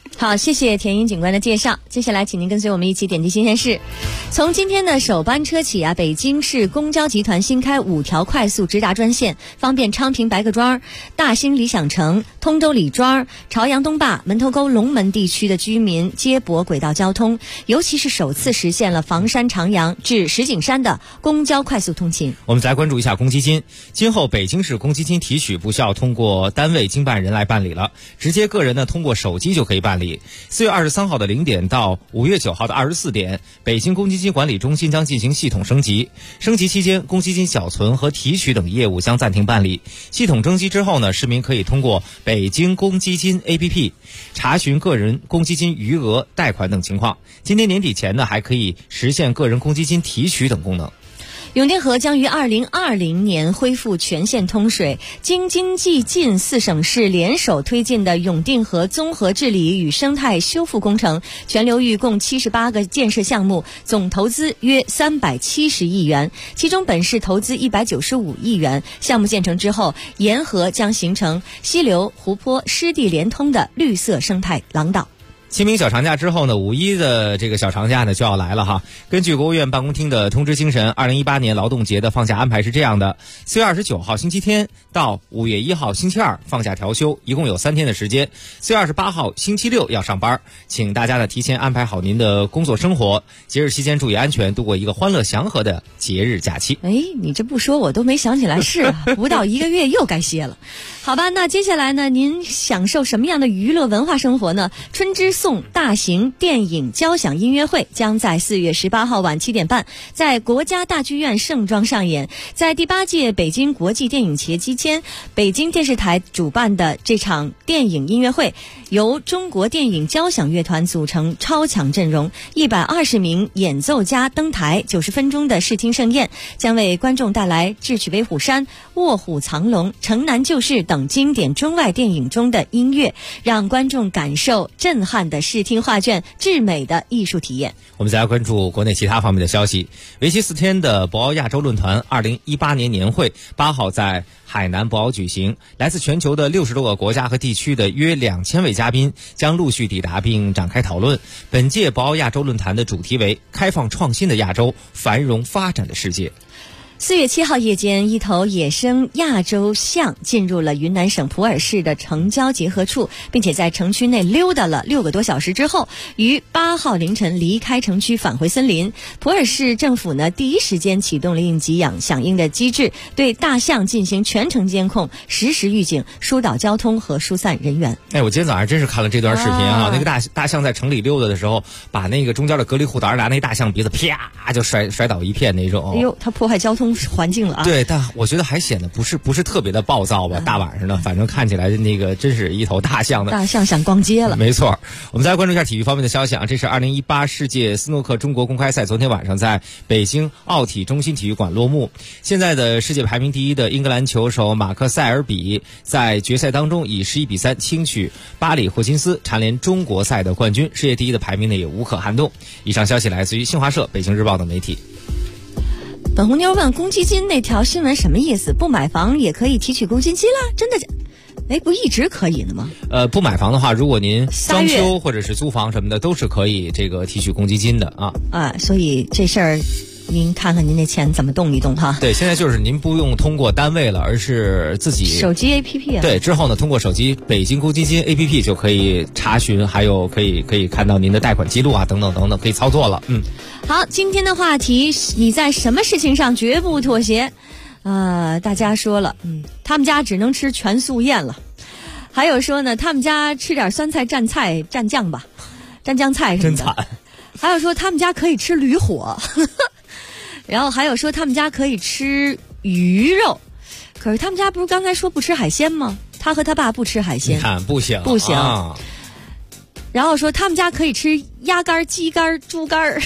好，谢谢田英警官的介绍。接下来，请您跟随我们一起点击新鲜事。从今天的首班车起北京市公交集团新开5条快速直达专线，方便昌平白各庄、大兴理想城、通州李庄、朝阳东坝、门头沟龙门地区的居民接驳轨道交通，尤其是首次实现了房山长阳至石景山的公交快速通勤。 我们再关注一下公积金，今后北京市公积金提取不需要通过单位经办人来办理了，直接个人呢通过手机就可以办理。4月23号的0点到5月9号的24点，北京公积金管理中心将进行系统升级。升级期间，公积金小存和提取等业务将暂停办理。系统升级之后呢，市民可以通过北京公积金 APP 查询个人公积金余额、贷款等情况。今年年底前呢，还可以实现个人公积金提取等功能。 永定河将于2020年恢复全线通水。京津冀晋4省市联手推进的永定河综合治理与生态修复工程，全流域共78个建设项目，总投资约370亿元，其中本市投资195亿元。项目建成之后，沿河将形成溪流、湖泊、湿地连通的绿色生态廊道。 清明小长假之后呢，5·1的这个小长假呢就要来了哈。根据国务院办公厅的通知精神，2018年劳动节的放假安排是这样的：4月29号星期天到5月1号星期二放假调休，一共有3天的时间。4月28号星期六要上班，请大家呢提前安排好您的工作生活，节日期间注意安全，度过一个欢乐祥和的节日假期。 你这不说我都没想起来是不到1个月又该歇了。好吧，那接下来呢，您享受什么样的娱乐文化生活呢？春之颂大型电影交响音乐会将在4月18号晚7点半在国家大剧院盛装上演。在第8届北京国际电影节期间，北京电视台主办的这场电影音乐会由中国电影交响乐团组成超强阵容，120名演奏家登台，90分钟的视听盛宴，将为观众带来《智取威虎山》《卧虎藏龙》《城南旧事》等经典中外电影中的音乐，让观众感受震撼的视听画卷、至美的艺术体验。 我们再来关注国内其他方面的消息。为期4天的博鳌亚洲论坛2018年年会8号在海南博鳌举行，来自全球的60多个国家和地区的约2000位嘉宾将陆续抵达并展开讨论。本届博鳌亚洲论坛的主题为开放创新的亚洲，繁荣发展的世界。 4月7号夜间，一头野生亚洲象进入了云南省普洱市的城郊结合处，并且在城区内溜达了6个多小时之后，于8号凌晨离开城区返回森林。普洱市政府呢，第一时间启动了应急响应的机制，对大象进行全程监控，实时预警，疏导交通和疏散人员。 我今天早上真是看了这段视频啊，那个大象在城里溜达的时候，把那个中间的隔离护栏拿那大象鼻子啪就甩倒一片那种。 哎呦，它破坏交通环境了啊！ 对，但我觉得还显得不是特别的暴躁吧。大晚上的，反正看起来那个真是一头大象的。 大象想逛街了。 没错，我们再来关注一下体育方面的消息啊。这是2018世界斯诺克中国公开赛昨天晚上在北京奥体中心体育馆落幕。现在的世界排名第一的英格兰球手马克塞尔比在决赛当中以11-3轻取巴里霍金斯，蝉联中国赛的冠军，世界第一的排名呢也无可撼动。以上消息来自于新华社、北京日报等媒体。 本红妞问公积金那条新闻什么意思？不买房也可以提取公积金啦？真的不一直可以的吗？ 不买房的话，如果您装修或者是租房什么的，都是可以这个提取公积金的啊。 所以这事儿您看看您那钱怎么动一动哈。 对，现在就是您不用通过单位了，而是自己手机 APP 啊。 对，之后呢，通过手机北京公积金 APP 就可以查询，还有可以看到您的贷款记录啊，等等等等，可以操作了。 好，今天的话题，你在什么事情上绝不妥协？大家说了，他们家只能吃全素宴了。还有说呢，他们家吃点酸菜蘸酱吧，蘸酱菜什么的。真惨。还有说他们家可以吃驴火。然后还有说他们家可以吃鱼肉，可是他们家不是刚才说不吃海鲜吗？他和他爸不吃海鲜， 你看不行。 然后说他们家可以吃鸭肝、鸡肝、猪肝。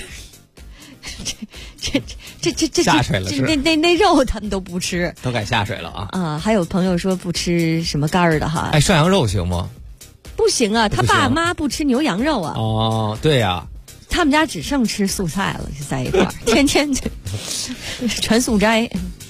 这下水了是那肉他们都不吃， 都改下水了啊！ 还有朋友说不吃什么肝儿的哈。 涮羊肉行吗？ 不行啊，他爸妈不吃牛羊肉啊。 哦，对呀。 他们家只剩吃素菜了，就在一块儿，天天全素斋。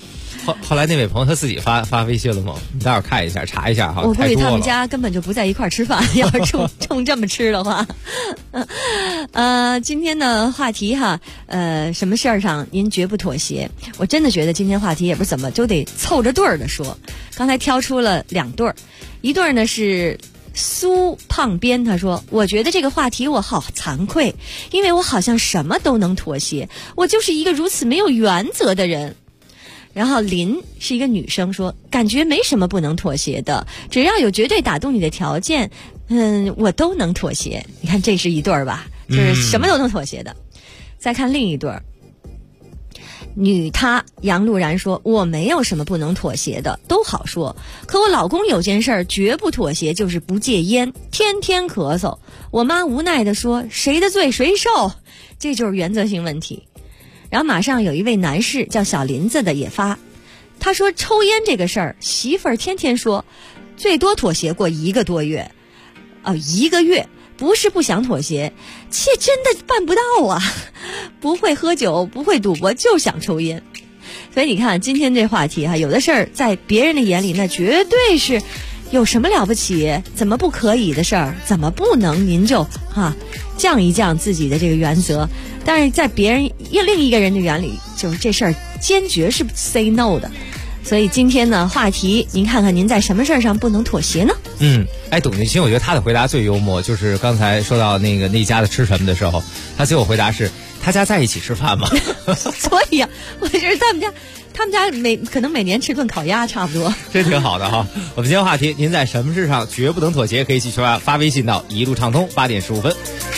后来那位朋友他自己发微信了吗？你待会儿看一下，查一下哈。 我估计他们家根本就不在一块儿吃饭，要是冲这么吃的话。今天的话题哈，什么事儿上您绝不妥协？我真的觉得今天话题也不是怎么就得凑着对儿的说。刚才挑出了2对儿，一对儿呢是苏胖边，他说我觉得这个话题我好惭愧，因为我好像什么都能妥协，我就是一个如此没有原则的人。然后林是一个女生，说感觉没什么不能妥协的，只要有绝对打动你的条件，我都能妥协。你看这是一对儿吧，就是什么都能妥协的。再看另一对儿，女她杨露然说我没有什么不能妥协的，都好说，可我老公有件事儿绝不妥协，就是不戒烟，天天咳嗽。我妈无奈地说谁的罪谁受，这就是原则性问题。然后马上有一位男士叫小林子的也发，他说抽烟这个事儿媳妇儿天天说，最多妥协过1个多月，1个月，不是不想妥协，且真的办不到啊，不会喝酒不会赌博就想抽烟。所以你看今天这话题有的事儿在别人的眼里那绝对是有什么了不起，怎么不可以的事儿，怎么不能您就降一降自己的这个原则，但是在别人另一个人的眼里，就是这事儿坚决是 say no 的。所以今天呢话题，您看看您在什么事儿上不能妥协呢？ 董俊清我觉得他的回答最幽默，就是刚才说到那家的吃什么的时候，他最后回答是他家在一起吃饭吗？ 所以我觉得他们家可能每年吃顿烤鸭差不多。 这挺好的哈。我们今天话题，您在什么事上绝不能妥协？可以继续发微信到一路畅通8点15分。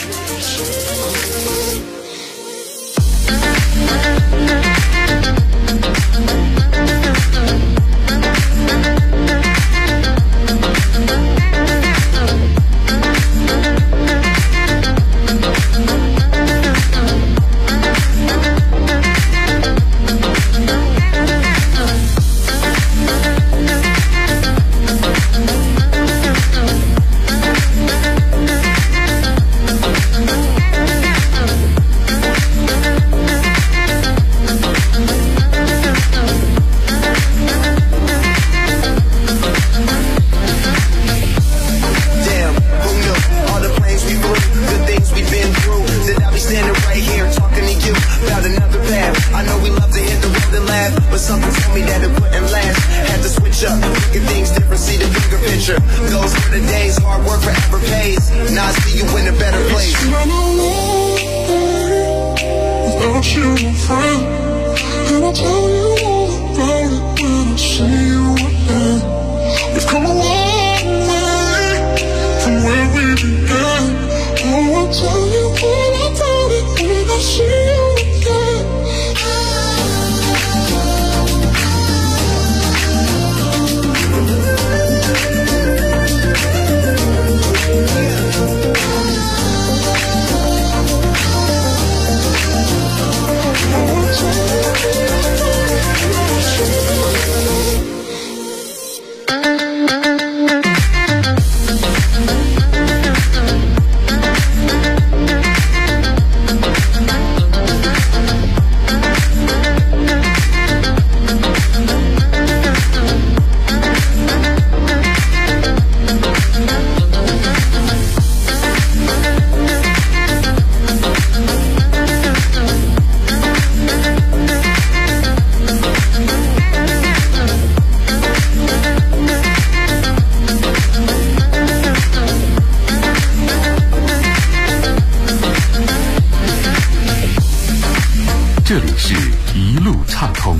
这里是一路畅通。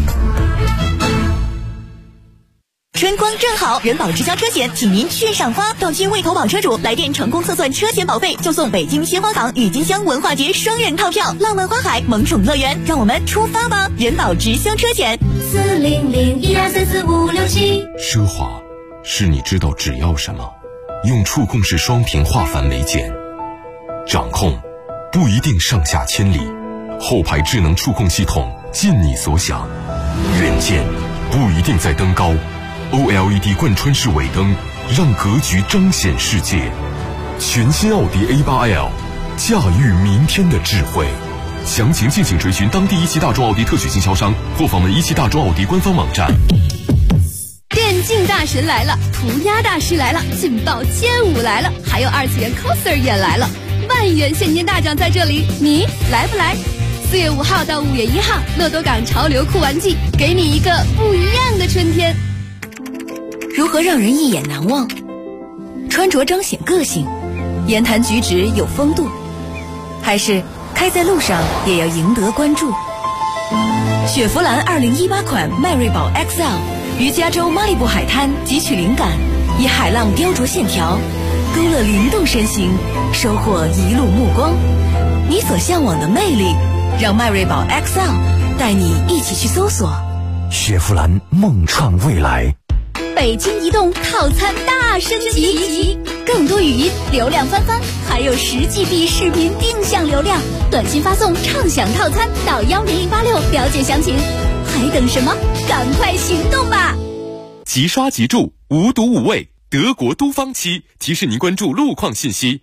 春光正好，人保直销车险请您去上发，到期未投保车主来电成功测算车险保费，就送北京鲜花港郁金香文化节双人套票，浪漫花海萌宠乐园，让我们出发吧！人保直销车险40012344567。 奢华是你知道只要什么，用触控式双屏画范为简，掌控不一定上下千里，后排智能触控系统尽你所想，远见不一定在登高，OLED 贯穿式尾灯让格局彰显世界。全新奥迪 A8L， 驾驭明天的智慧。 详情敬请追寻当地一汽大众奥迪特许经销商或访问一汽大众奥迪官方网站。 电竞大神来了，涂鸦大师来了，劲爆街舞来了，还有二次元 coser 也来了，万元现金大奖在这里，你来不来？4月5号到5月1号，乐多港潮流酷玩季，给你一个不一样的春天。 如何让人一眼难忘？穿着彰显个性，言谈举止有风度，还是开在路上也要赢得关注？雪佛兰2018款迈锐宝 XL 于加州马里布海滩汲取灵感，以海浪雕琢线条，勾勒灵动身形，收获一路目光。你所向往的魅力，让迈锐宝 XL 带你一起去搜索。 雪佛兰梦创未来。 北京移动套餐大升级，更多语音流量翻番，还有10GB 视频定向流量，短信发送畅享套餐到10086，了解详情。还等什么？赶快行动吧！ 即刷即住，无毒无味，德国都方漆提示您关注路况信息。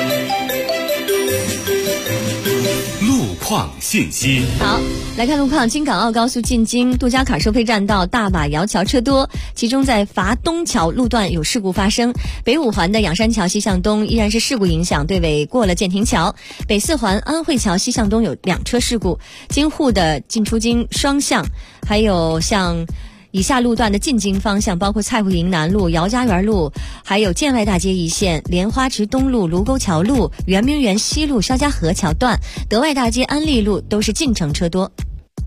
路况信息。 好，来看路况。京港澳高速进京杜家坎收费站到大马窑桥车多，其中在筏东桥路段有事故发生。北五环的仰山桥西向东依然是事故影响，队尾过了建亭桥。北四环安慧桥西向东有2车事故。京沪的进出京双向，还有像以下路段的进京方向包括蔡湖营南路、姚家园路，还有建外大街一线、莲花池东路、卢沟桥路、圆明园西路、肖家河桥段、德外大街安利路都是进城车多。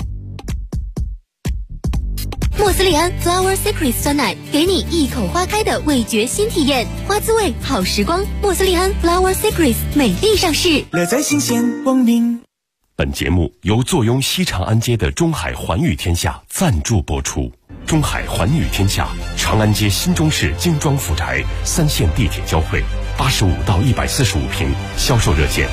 莫斯利安 Flower Secret 酸奶，给你一口花开的味觉新体验，花滋味好时光。莫斯利安 Flower Secret 美丽上市， 乐在新鲜光明。 本节目由坐拥西长安街的中海环宇天下赞助播出。中海环宇天下，长安街新中式精装复宅，3线地铁交汇，85到145平，销售热线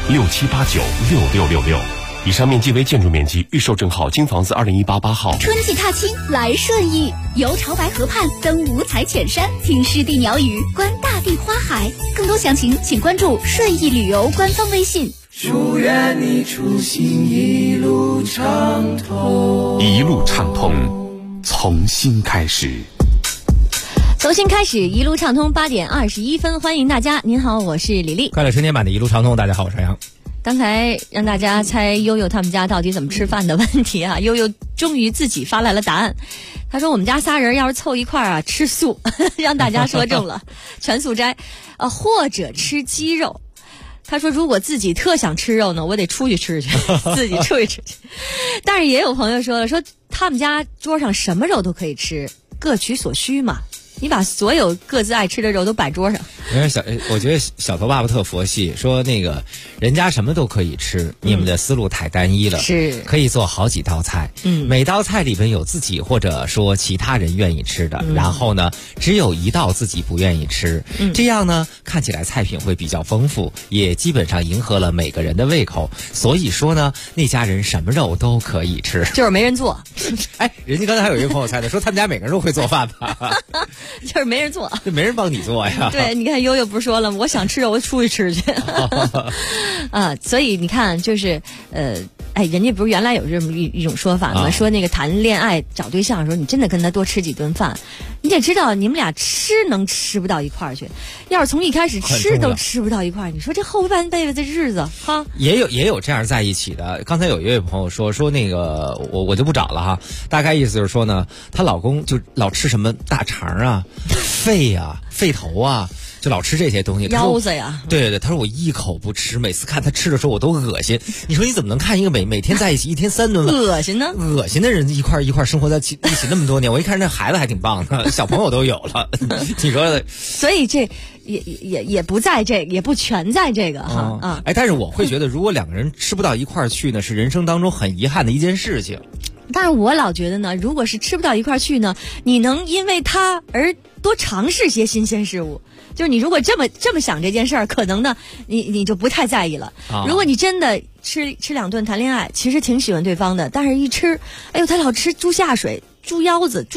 67896666。以上面积为建筑面积，预售证号京房子2018-8号。 春季踏青来顺义，游潮白河畔，登五彩浅山，听湿地鸟语，观大地花海。更多详情请关注顺义旅游官方微信。 祝愿你出行一路畅通， 一路畅通，从新开始。 从新开始，一路畅通，8点21分，欢迎大家。您好，我是李丽。 快乐春天版的一路畅通，大家好，我是杨。 刚才让大家猜悠悠他们家到底怎么吃饭的问题啊，悠悠终于自己发来了答案。他说我们家仨人要是凑一块儿啊吃素，让大家说中了，全素斋，或者吃鸡肉。他说如果自己特想吃肉呢，我得出去吃去，自己出去吃去。但是也有朋友说了，说他们家桌上什么肉都可以吃，各取所需嘛。你把所有各自爱吃的肉都摆桌上。 我觉得小头爸爸特佛系，说那个人家什么都可以吃，你们的思路太单一了， 是可以做好几道菜，每道菜里边有自己或者说其他人愿意吃的，然后呢只有一道自己不愿意吃，这样呢看起来菜品会比较丰富，也基本上迎合了每个人的胃口。所以说呢，那家人什么肉都可以吃， 就是没人做。 哎，人家刚才还有一个朋友猜的，说他们家每个人都会做饭吧。 就是没人做， 就没人帮你做呀。 对，你看悠悠不是说了吗？我想吃肉，我出去吃去。所以你看，就是人家不是原来有这么一种说法吗？说那个谈恋爱找对象的时候，你真的跟他多吃几顿饭，你得知道你们俩能吃不到一块儿去。要是从一开始吃都吃不到一块儿，你说这后半辈子的日子哈。 也有这样在一起的。刚才有一位朋友说那个我就不找了哈，大概意思就是说呢，她老公就老吃什么大肠啊、肺啊、肺头啊。就老吃这些东西， 腰子呀， 对，他说我一口不吃，每次看他吃的时候我都恶心。你说你怎么能看一个每天在一起1天3顿饭， 恶心呢？ 恶心的人一块生活在一起那么多年，我一看这孩子还挺棒的，小朋友都有了，你说？ 所以这也不在这个，也不全在这个哈。 但是我会觉得，如果2个人吃不到一块儿去呢，是人生当中很遗憾的一件事情。 但是我老觉得呢，如果是吃不到一块儿去呢，你能因为他而多尝试些新鲜事物。就是你如果这么想这件事儿，可能呢，你就不太在意了。如果你真的吃2顿谈恋爱，其实挺喜欢对方的，但是一吃，哎呦，他老吃猪下水、猪腰子、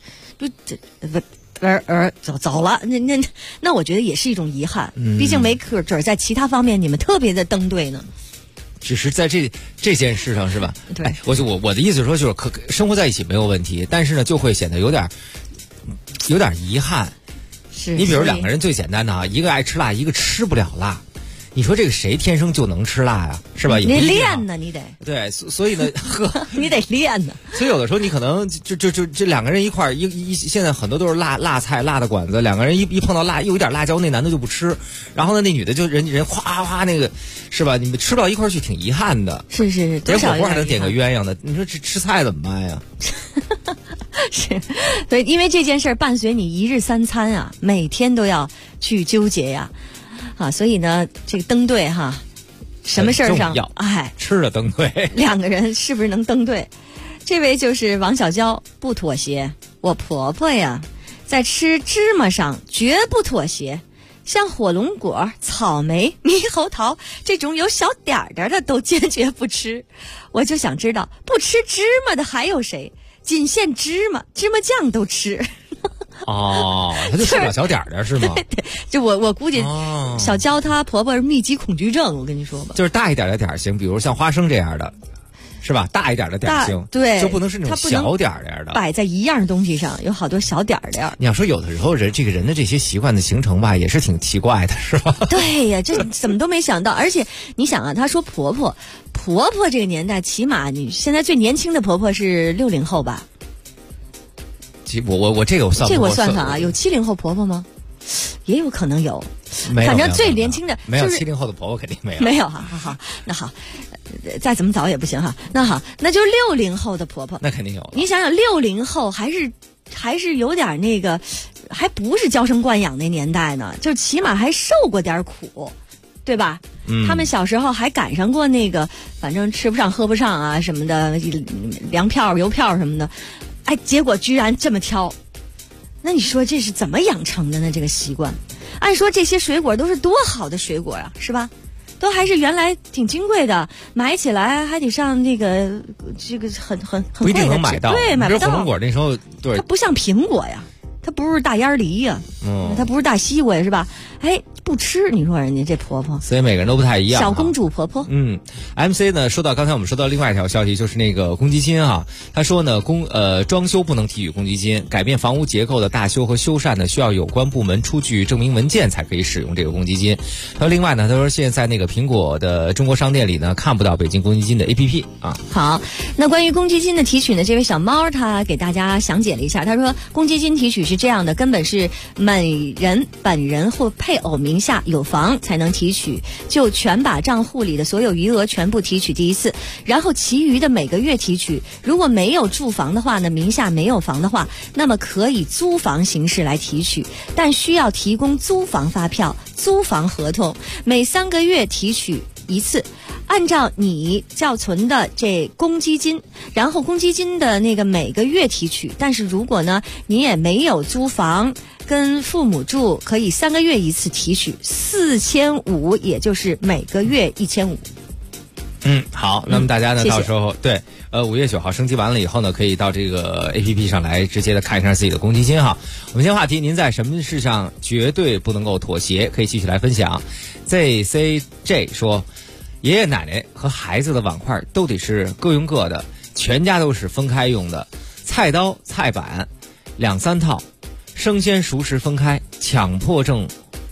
走了，那我觉得也是一种遗憾。毕竟没可准在其他方面你们特别的登对呢。 只是在这件事上是吧？ 对， 我的意思说就是生活在一起没有问题，但是呢就会显得有点遗憾。 是你比如两个人最简单的啊，一个爱吃辣，一个吃不了辣。你说这个谁天生就能吃辣呀？是吧？ 你练呢，你得对，所以呢， 你得练呢。 所以有的时候你可能就这两个人一块儿现在很多都是辣菜辣的馆子，两个人一碰到辣，又有点辣椒，那男的就不吃，然后呢那女的就人哗哗那个是吧？你们吃不到一块儿去，挺遗憾的。 是，多少火锅还能点个鸳鸯的，你说吃菜怎么办呀？ 是，对，因为这件事儿伴随你一日三餐啊，每天都要去纠结呀。啊，所以呢，这个登对哈，什么事儿上，哎， 吃了登对， 两个人是不是能登对？这位就是王小娇，不妥协。我婆婆呀，在吃芝麻上绝不妥协，像火龙果、草莓、猕猴桃这种有小点儿的都坚决不吃。我就想知道，不吃芝麻的还有谁？仅限芝麻酱都吃。 哦，他就受不了小点儿是吗？ 对，就我估计小娇她婆婆是密集恐惧症，我跟你说吧。 就是大一点的点儿行，比如像花生这样的，是吧？大一点的点儿行， 对， 就不能是那种小点儿的。 摆在一样东西上，有好多小点儿的。 你要说有的时候这个人的这些习惯的形成吧，也是挺奇怪的，是吧？ 对呀，这怎么都没想到。而且你想啊，她说婆婆这个年代，起码你现在最年轻的婆婆是60后吧？ 我这个我算不过， 这我算算啊，有70后婆婆吗？也有可能有， 没有， 反正最年轻的没有70后的婆婆肯定没有， 没有哈，好，那好，再怎么早也不行哈，那好，那就是60后的婆婆， 那肯定有。 你想想，60后还是有点那个，还不是娇生惯养那年代呢，就起码还受过点苦，对吧？他们小时候还赶上过那个，反正吃不上喝不上啊什么的，粮票油票什么的。哎，结果居然这么挑，那你说这是怎么养成的呢？这个习惯，按说这些水果都是多好的水果啊，是吧？都还是原来挺金贵的，买起来还得上这个很不一定能买到， 对，买不到。 火龙果那时候对， 它不像苹果呀，它不是大烟梨呀，它不是大西瓜呀，是吧？哎，不吃，你说人家这婆婆， 所以每个人都不太一样。 小公主婆婆 ，MC 呢说到刚才我们说到另外一条消息，就是那个公积金啊，他说呢装修不能提取公积金，改变房屋结构的大修和修缮呢，需要有关部门出具证明文件才可以使用这个公积金。他说另外呢，他说现在那个苹果的中国商店里呢看不到北京公积金的 APP 啊。 好，那关于公积金的提取呢，这位小猫他给大家详解了一下，他说公积金提取是这样的，根本是每人本人或配偶名下有房才能提取，就全把账户里的所有余额全部提取第一次，然后其余的每个月提取。如果没有住房的话呢，名下没有房的话，那么可以租房形式来提取，但需要提供租房发票、租房合同，每3个月提取一次，按照你较存的这公积金，然后公积金的那个每个月提取。但是如果呢你也没有租房，跟父母住，可以3个月一次提取4500，也就是每个月1500。 好，那么大家呢，到时候对5月9号升级完了以后呢，可以到这个 APP 上来直接的看一下自己的公积金哈。我们今天话题，您在什么事上绝对不能够妥协？可以继续来分享。ZCJ 说，爷爷奶奶和孩子的碗筷都得是各用各的，全家都是分开用的，菜刀、菜板2、3套，生鲜熟食分开，强迫症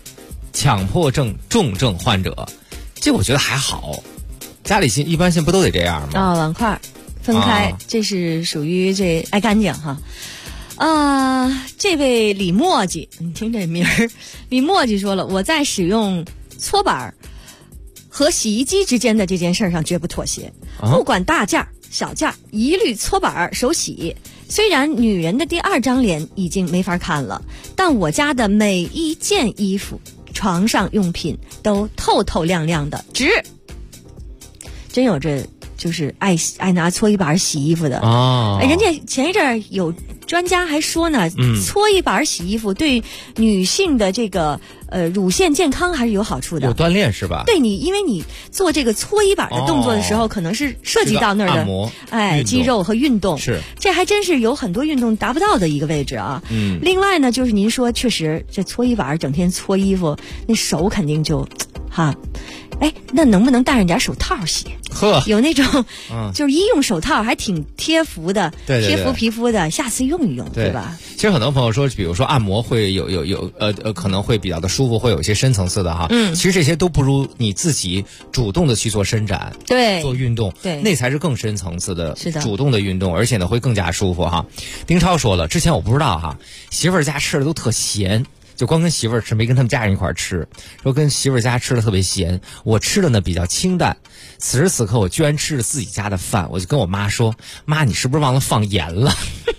重症患者，这我觉得还好。家里一般现在不都得这样吗？ 碗筷分开，这是属于这爱干净哈。这位李墨迹，你听这名儿，李墨迹说了，我在使用搓板和洗衣机之间的这件事上绝不妥协，不管大件小件，一律搓板手洗。虽然女人的第2张脸已经没法看了，但我家的每一件衣服、床上用品都透透亮亮的，真有这就是爱拿搓衣板洗衣服的人家前一阵儿有专家还说呢，搓衣板洗衣服对女性的这个乳腺健康还是有好处的， 有锻炼是吧？ 对，因为你做这个搓衣板的动作的时候，可能是涉及到那儿的按摩肌肉和运动， 是这还真是有很多运动达不到的一个位置啊。另外呢，就是您说确实这搓衣板整天搓衣服，那手肯定就哈。哎，那能不能戴上点手套洗？ 呵， 有那种，就是医用手套，还挺贴服的， 对， 贴服皮肤的，下次用一用，对吧？ 其实很多朋友说，比如说按摩会有可能会比较的舒服，会有一些深层次的哈。其实这些都不如你自己主动的去做伸展， 对， 做运动， 对， 那才是更深层次的， 是的， 主动的运动，而且呢会更加舒服哈。丁超说了，之前我不知道哈，媳妇儿家吃的都特咸。就光跟媳妇儿吃，没跟他们家人一块儿吃。说跟媳妇儿家吃的特别咸，我吃的呢比较清淡。此时此刻，我居然吃了自己家的饭，我就跟我妈说：“妈，你是不是忘了放盐了？”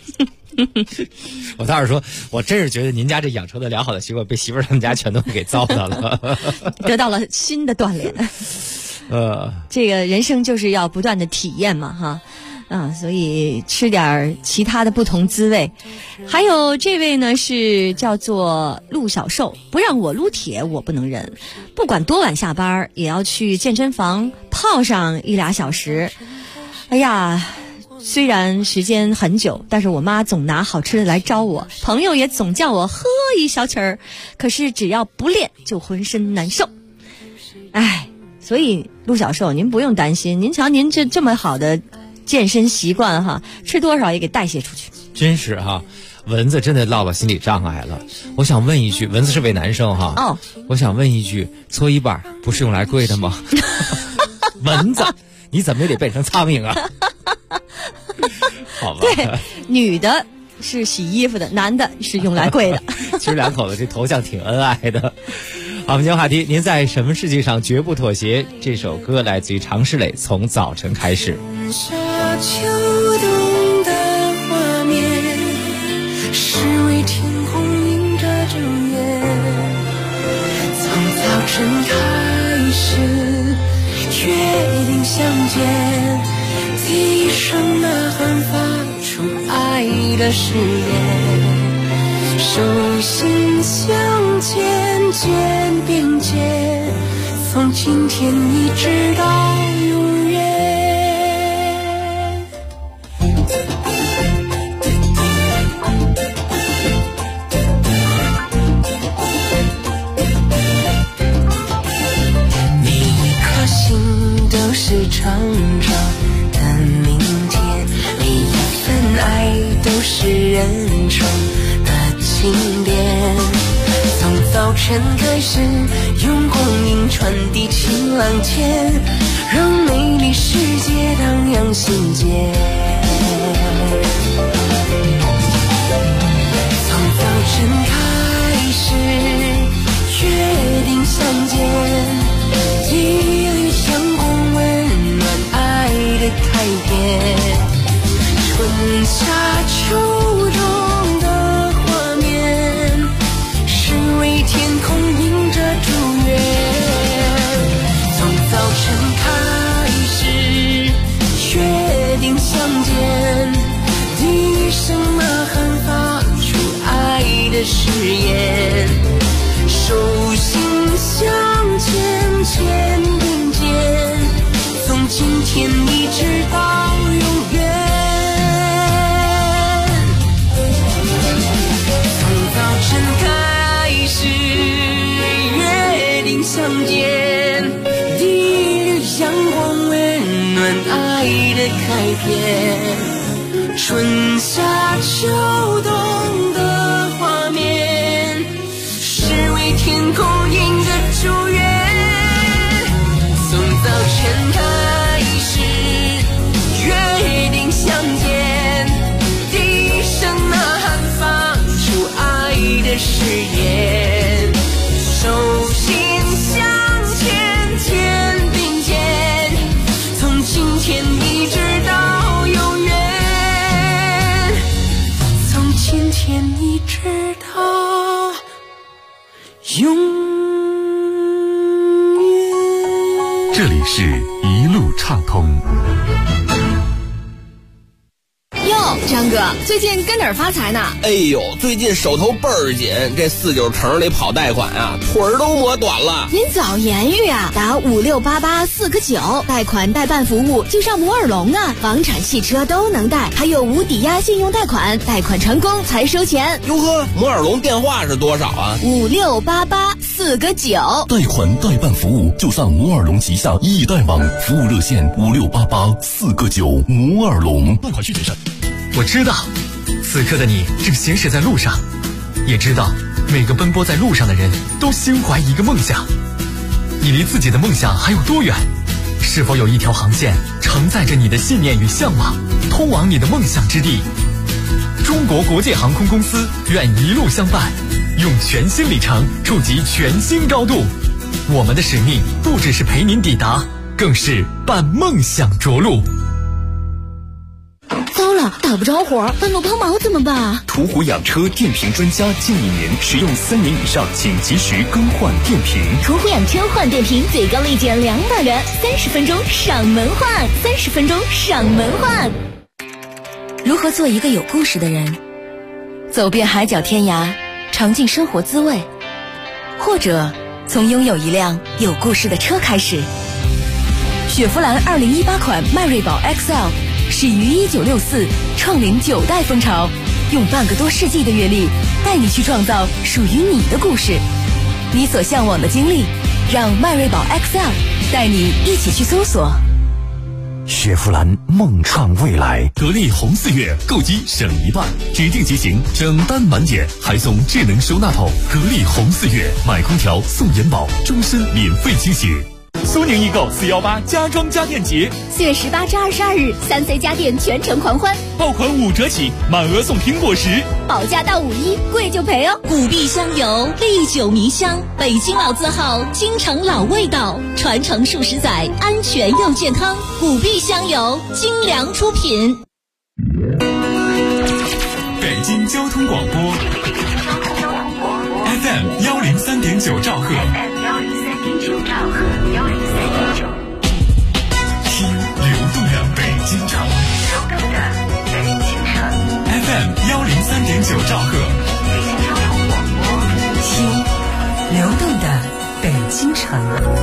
我当时说，我真是觉得您家这养成的良好的习惯，被媳妇儿他们家全都给糟蹋了， 得到了新的锻炼。这个人生就是要不断的体验嘛，哈。所以吃点其他的不同滋味。还有这位呢是叫做陆小寿，不让我撸铁我不能忍，不管多晚下班也要去健身房泡上1-2小时。哎呀，虽然时间很久，但是我妈总拿好吃的来招我，朋友也总叫我喝一小曲儿，可是只要不练就浑身难受。哎，所以陆小寿您不用担心，您瞧您这么好的健身习惯哈，吃多少也给代谢出去。 真是哈，蚊子真的落了心理障碍了。我想问一句，蚊子是位男生哈，我想问一句，搓衣板不是用来跪的吗？蚊子，你怎么也得变成苍蝇啊？好吧， 对，女的是洗衣服的，男的是用来跪的。 其实两口子这头像挺恩爱的。好，我们今天话题，您在什么世界上绝不妥协？这首歌来自于常石磊，从早晨开始。 夏秋冬的画面，是为天空映着昼夜。从早晨开始，约定相见，第一声呐喊发出爱的誓言。手心相牵，肩并肩，从今天一直到永远。每一颗心都是成长的明天，每一份爱都是认真经典。从早晨开始，用光阴传递晴朗间，让美丽世界荡漾心间。从早晨开始，约定相见，一缕阳光温暖爱的开篇。春夏秋冬天空映着祝愿，从早晨开始，约定相见，第一声呐喊发出爱的誓言，手心相牵，肩并肩，从今天一直到永远。从早晨开始，约定相见，第一缕阳光温暖爱的开篇。春夏秋冬的画面，是为天空映着祝愿。从早晨开始，约定相见，第一声呐喊发出爱的誓言。手心相牵，肩并肩，从今天一直到永远，从今天一直到永远。 这里是一路畅通。 哟， 张哥，最近跟哪儿发财呢？ 哎呦，最近手头倍儿紧，这49城里跑贷款啊，腿儿都磨短了。 您早言语啊，打56884个9，贷款代办服务就上摩尔龙啊，房产、汽车都能贷，还有无抵押信用贷款，贷款成功才收钱。 哟呵，摩尔龙电话是多少啊 ？56884个9， 贷款代办服务就上摩尔龙旗下易贷网，服务热线56884个9，摩尔龙。贷款需谨慎。 我知道，此刻的你正行驶在路上，也知道每个奔波在路上的人都心怀一个梦想。你离自己的梦想还有多远？是否有一条航线承载着你的信念与向往，通往你的梦想之地？中国国际航空公司愿一路相伴，用全新里程触及全新高度。我们的使命不只是陪您抵达，更是伴梦想着陆。 糟了，打不着火，半路抛锚怎么办？ 途虎养车电瓶专家建议您使用3年以上，请及时更换电瓶。 途虎养车换电瓶最高立减200元，30分钟上门换，30分钟上门换。 如何做一个有故事的人？走遍海角天涯，尝尽生活滋味，或者从拥有一辆有故事的车开始。雪佛兰2018款迈锐宝 XL 始于1964，创领9代风潮，用半个多世纪的阅历，带你去创造属于你的故事，你所向往的经历，让迈锐宝 XL 带你一起去搜索。 雪佛兰梦创未来， 格力红4月购机省1半，指定机型整单满减，还送智能收纳桶。格力红4月买空调送延保，终身免费清洗。 苏宁易购418家装家电节 ，4月18至22日，3C 家电全程狂欢， 爆款5折起，满额送苹果10， 保价到51，贵就赔哦。 古碧香油，历久弥香，北京老字号，京城老味道，传承数十载，安全又健康。古碧香油，精良出品。 北京交通广播 FM 103.9兆赫。听流动的北京城 FM 103.9兆赫， 听流动的北京城。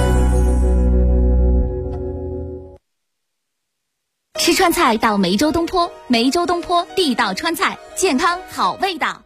吃川菜到梅州东坡，梅州东坡地道川菜，健康好味道。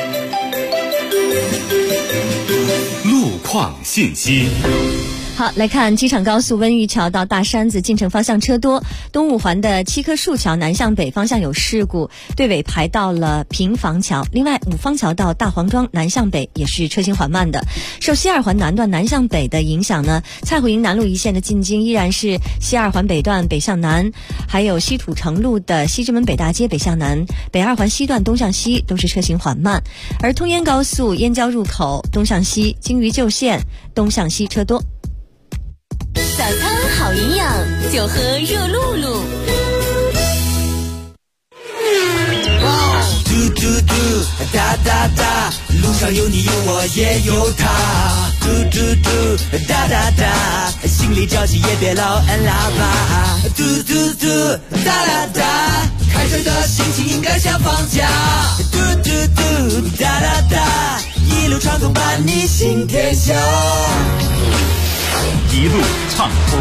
路况信息。 好，来看机场高速温榆桥到大山子进城方向车多，东五环的7棵树桥南向北方向有事故，队尾排到了平房桥。另外五方桥到大黄庄南向北也是车行缓慢的。受西二环南段南向北的影响呢，蔡虎营南路一线的进京依然是西二环北段北向南，还有西土城路的西直门北大街北向南，北二环西段东向西都是车行缓慢。而通燕高速燕郊入口东向西京渝旧线东向西车多。 早餐好营养，就喝热露露。 嘟嘟嘟，哒哒哒，路上有你有我也有他。嘟嘟嘟，哒哒哒，心里着急也别老按喇叭。嘟嘟嘟，哒哒哒，开车的心情应该像放假。嘟嘟嘟，哒哒哒，一路畅通伴你行天下。 一路畅通。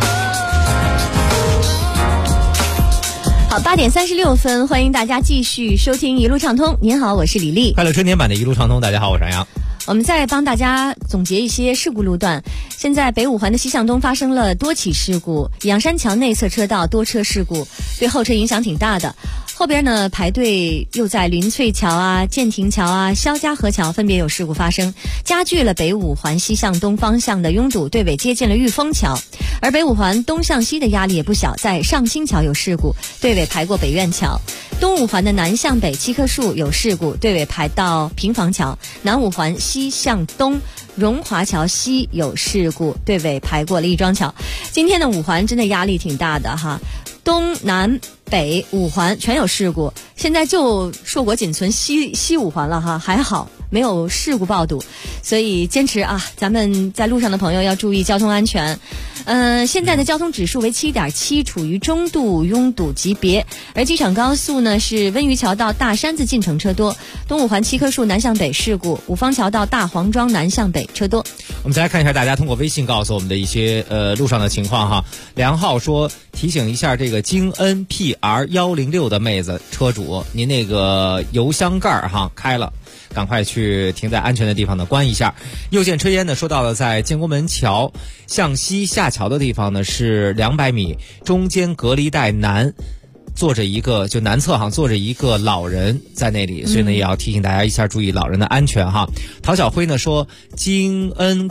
好，8点36分，欢迎大家继续收听一路畅通。您好，我是李丽。 快乐春天版的一路畅通，大家好，我是杨洋。 我们再帮大家总结一些事故路段。现在北五环的西向东发生了多起事故，仰山桥内侧车道多车事故，对后车影响挺大的。后边呢排队又在林翠桥啊、建亭桥啊、肖家河桥分别有事故发生，加剧了北五环西向东方向的拥堵，队尾接近了玉峰桥。而北五环东向西的压力也不小，在上清桥有事故，队尾排过北苑桥。东五环的南向北7棵树有事故，队尾排到平房桥。南五环西向东荣华桥西有事故，队尾排过了亦庄桥。今天的五环真的压力挺大的哈，东南北五环全有事故，现在就硕果仅存西五环了哈，还好没有事故报堵，所以坚持啊，咱们在路上的朋友要注意交通安全。现在的交通指数为7.7，处于中度拥堵级别。而机场高速呢是温榆桥到大山子进城车多，东五环7棵树南向北事故，五方桥到大黄庄南向北车多。 我们再来看一下大家通过微信告诉我们的一些路上的情况哈。梁浩说提醒一下这个京 NPR106的妹子车主，您那个油箱盖哈开了，赶快去停在安全的地方呢关一下。右见车烟呢说到了在建国门桥向西下桥的地方呢是200米，中间隔离带南坐着一个，就南侧坐着一个老人在那里，所以呢也要提醒大家一下注意老人的安全哈。陶小辉呢说京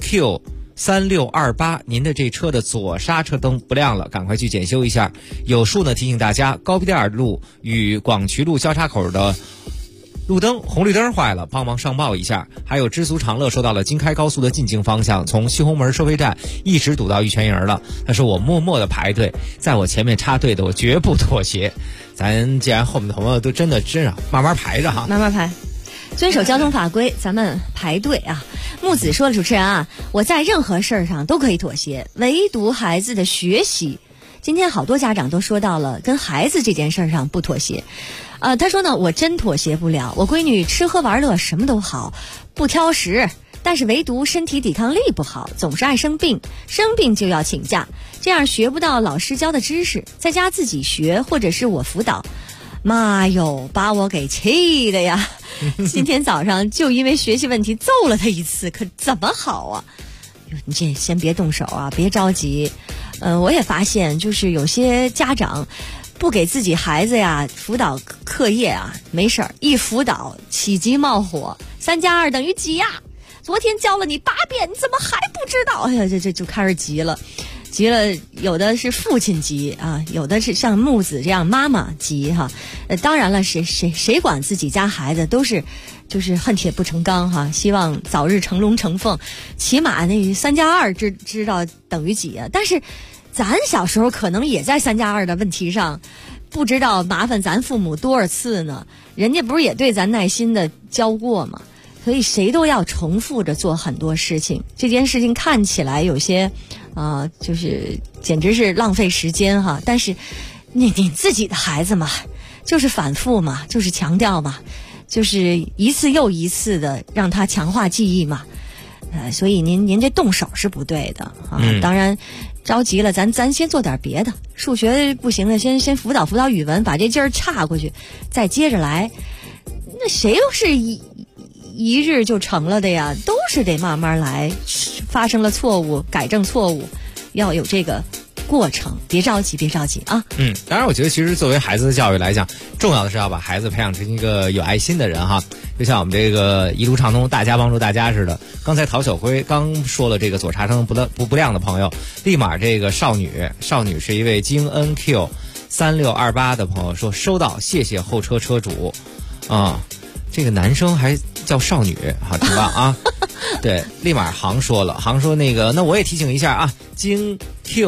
NQ3628，您的这车的左刹车灯不亮了，赶快去检修一下。有树呢提醒大家，高碑店路与广渠路交叉口的路灯红绿灯坏了，帮忙上报一下。还有知足常乐说到了京开高速的进京方向，从西红门收费站一直堵到玉泉营了。他说我默默的排队，在我前面插队的我绝不妥协。咱既然后面的朋友都真慢慢排着哈， 慢慢排，遵守交通法规，咱们排队啊。木子说了，主持人啊，我在任何事儿上都可以妥协，唯独孩子的学习。今天好多家长都说到了跟孩子这件事上不妥协。他说呢，我真妥协不了，我闺女吃喝玩乐什么都好，不挑食，但是唯独身体抵抗力不好，总是爱生病，生病就要请假，这样学不到老师教的知识，在家自己学或者是我辅导。妈哟，把我给气的呀！今天早上就因为学习问题揍了他一次，可怎么好啊？你这先别动手啊，别着急。我也发现，就是有些家长不给自己孩子呀辅导课业啊，没事儿，一辅导起急冒火，3+2等于几呀？昨天教了你8遍，你怎么还不知道？哎呀，这就开始急了，有的是父亲急啊，有的是像木子这样妈妈急哈。当然了，谁管自己家孩子都是就是恨铁不成钢哈，希望早日成龙成凤，起码那3+2知道等于几啊？但是咱小时候可能也在3+2的问题上不知道麻烦咱父母多少次呢，人家不是也对咱耐心的教过吗？所以谁都要重复着做很多事情，这件事情看起来有些就是简直是浪费时间哈，但是你自己的孩子嘛，就是反复嘛，就是强调嘛，就是一次又一次的让他强化记忆嘛。所以您这动手是不对的啊。当然着急了，咱先做点别的，数学不行了，先辅导语文，把这劲儿岔过去，再接着来。那谁又是一日就成了的呀？都是得慢慢来，发生了错误改正错误，要有这个过程，别着急啊。 当然我觉得其实作为孩子的教育来讲，重要的是要把孩子培养成一个有爱心的人哈。就像我们这个一路畅通，大家帮助大家似的。刚才陶小辉刚说了这个左刹车不亮的朋友，立马这个少女是一位京 NQ3628的朋友说收到，谢谢后车车主啊。这个男生还叫少女，好，挺棒啊。对，立马航说那个，那我也提醒一下啊，京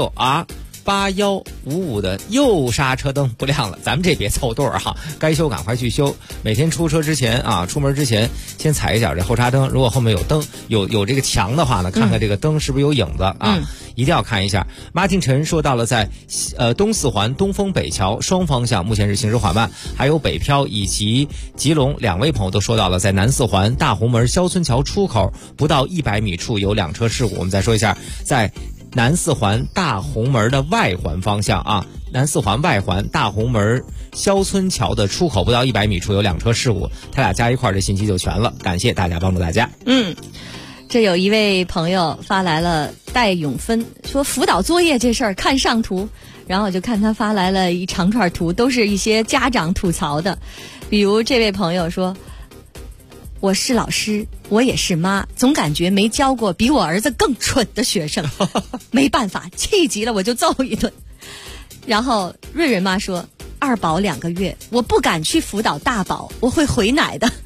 QR8155的右刹车灯不亮了，咱们这别凑对儿哈，该修赶快去修。每天出车之前啊，出门之前先踩一脚这后刹灯，如果后面有灯有这个墙的话呢，看看这个灯是不是有影子啊，一定要看一下。马廷臣说到了在东四环东风北桥双方向目前是行驶缓慢，还有北漂以及吉隆2位朋友都说到了在南四环大红门肖村桥出口不到100米处有2车事故。我们再说一下，在南四环大红门的外环方向啊，南四环外环大红门肖村桥的出口不到100米处有2车事故，他俩加一块儿这信息就全了。感谢大家帮助大家。 这有一位朋友发来了戴永芬说辅导作业这事儿看上图，然后我就看他发来了一长串图，都是一些家长吐槽的。比如这位朋友说，我是老师，我也是妈，总感觉没教过比我儿子更蠢的学生，没办法，气急了我就揍一顿。然后瑞瑞妈说，2宝2个月，我不敢去辅导大宝，我会回奶的。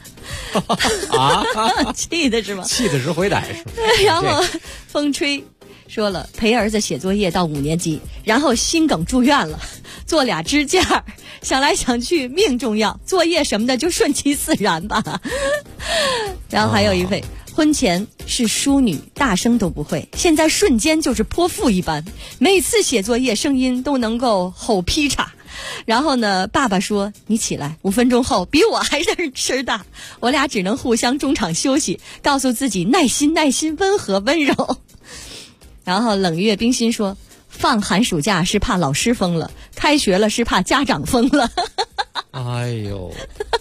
气的是吗？ 气的是回奶是吗？ 然后风吹说了，陪儿子写作业到5年级，然后心梗住院了， 做俩支架，想来想去命重要，作业什么的就顺其自然吧。然后还有一位。婚前是淑女，大声都不会，现在瞬间就是泼妇一般，每次写作业声音都能够吼劈叉。然后呢，爸爸说你起来，5分钟后比我还声大，我俩只能互相中场休息，告诉自己耐心耐心，温和温柔。然后冷月冰心说，放寒暑假是怕老师疯了，开学了是怕家长疯了。 哎呦。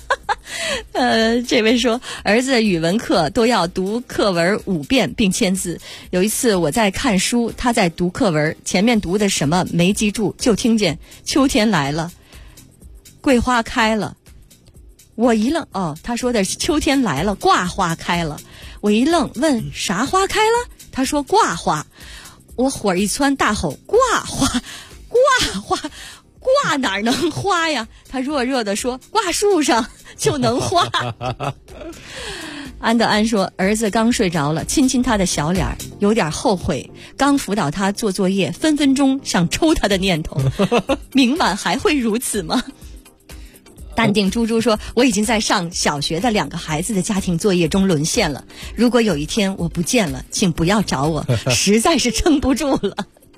这位说儿子语文课都要读课文5遍并签字。有一次我在看书，他在读课文，前面读的什么没记住，就听见秋天来了，桂花开了。我一愣，他说的是秋天来了，挂花开了。我一愣，问啥花开了？他说挂花。我火一窜，大吼挂花，挂花。挂哪儿能花呀？他弱弱地说挂树上就能花。安德安说，儿子刚睡着了，亲亲他的小脸，有点后悔，刚辅导他做作业，分分钟想抽他的念头。明晚还会如此吗？淡定猪猪说，我已经在上小学的2个孩子的家庭作业中沦陷了，如果有一天我不见了，请不要找我，实在是撑不住了。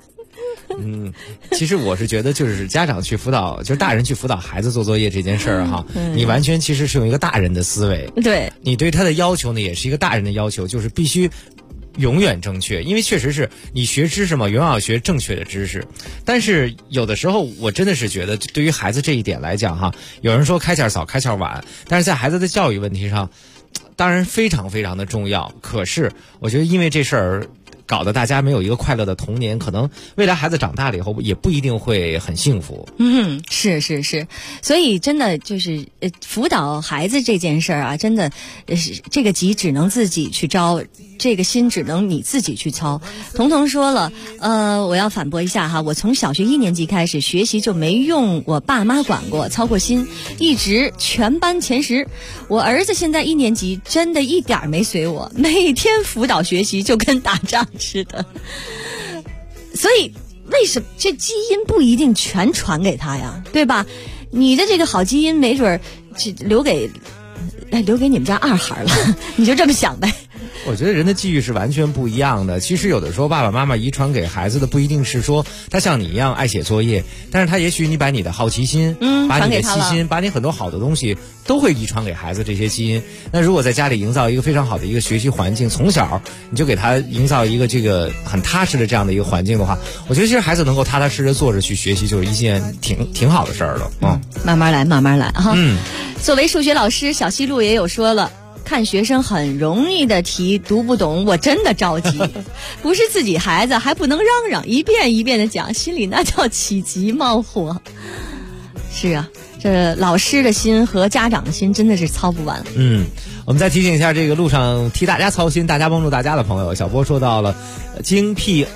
其实我是觉得，就是家长去辅导，就是大人去辅导孩子做作业这件事儿哈，你完全其实是用一个大人的思维， 对你对他的要求呢，也是一个大人的要求，就是必须永远正确，因为确实是你学知识嘛，永远要学正确的知识。但是有的时候，我真的是觉得，对于孩子这一点来讲哈，有人说开窍早开窍晚，但是在孩子的教育问题上，当然非常非常的重要。可是我觉得，因为这事儿搞得大家没有一个快乐的童年，可能未来孩子长大了以后也不一定会很幸福。 是，所以真的就是辅导孩子这件事儿啊，真的这个急只能自己去招，这个心只能你自己去操。彤彤说了，我要反驳一下哈，我从小学1年级开始学习就没用我爸妈管过，操过心，一直全班前10。我儿子现在1年级，真的一点没随我，每天辅导学习就跟打仗似的。所以为什么这基因不一定全传给他呀，对吧？你的这个好基因没准留给你们家2孩了，你就这么想呗。 我觉得人的际遇是完全不一样的。其实有的时候爸爸妈妈遗传给孩子的不一定是说他像你一样爱写作业，但是他也许你把你的好奇心，把你的细心，把你很多好的东西都会遗传给孩子这些基因。那如果在家里营造一个非常好的一个学习环境，从小你就给他营造一个这个很踏实的这样的一个环境的话，我觉得其实孩子能够踏踏实实坐着去学习，就是一件挺好的事儿了。 慢慢来哈。作为数学老师，小西路也有说了，看学生很容易的题读不懂，我真的着急。不是自己孩子还不能嚷嚷，一遍一遍的讲，心里那叫起急冒火。是啊，这老师的心和家长的心真的是操不完。 我们再提醒一下这个路上替大家操心、大家帮助大家的朋友，小波说到了京 P2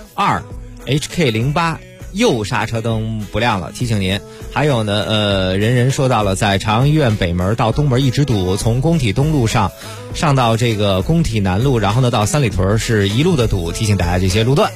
HK08右刹车灯不亮了，提醒您。还有呢，人说到了在朝阳医院北门到东门一直堵，从工体东路上到这个工体南路，然后呢到三里屯是一路的堵，提醒大家这些路段。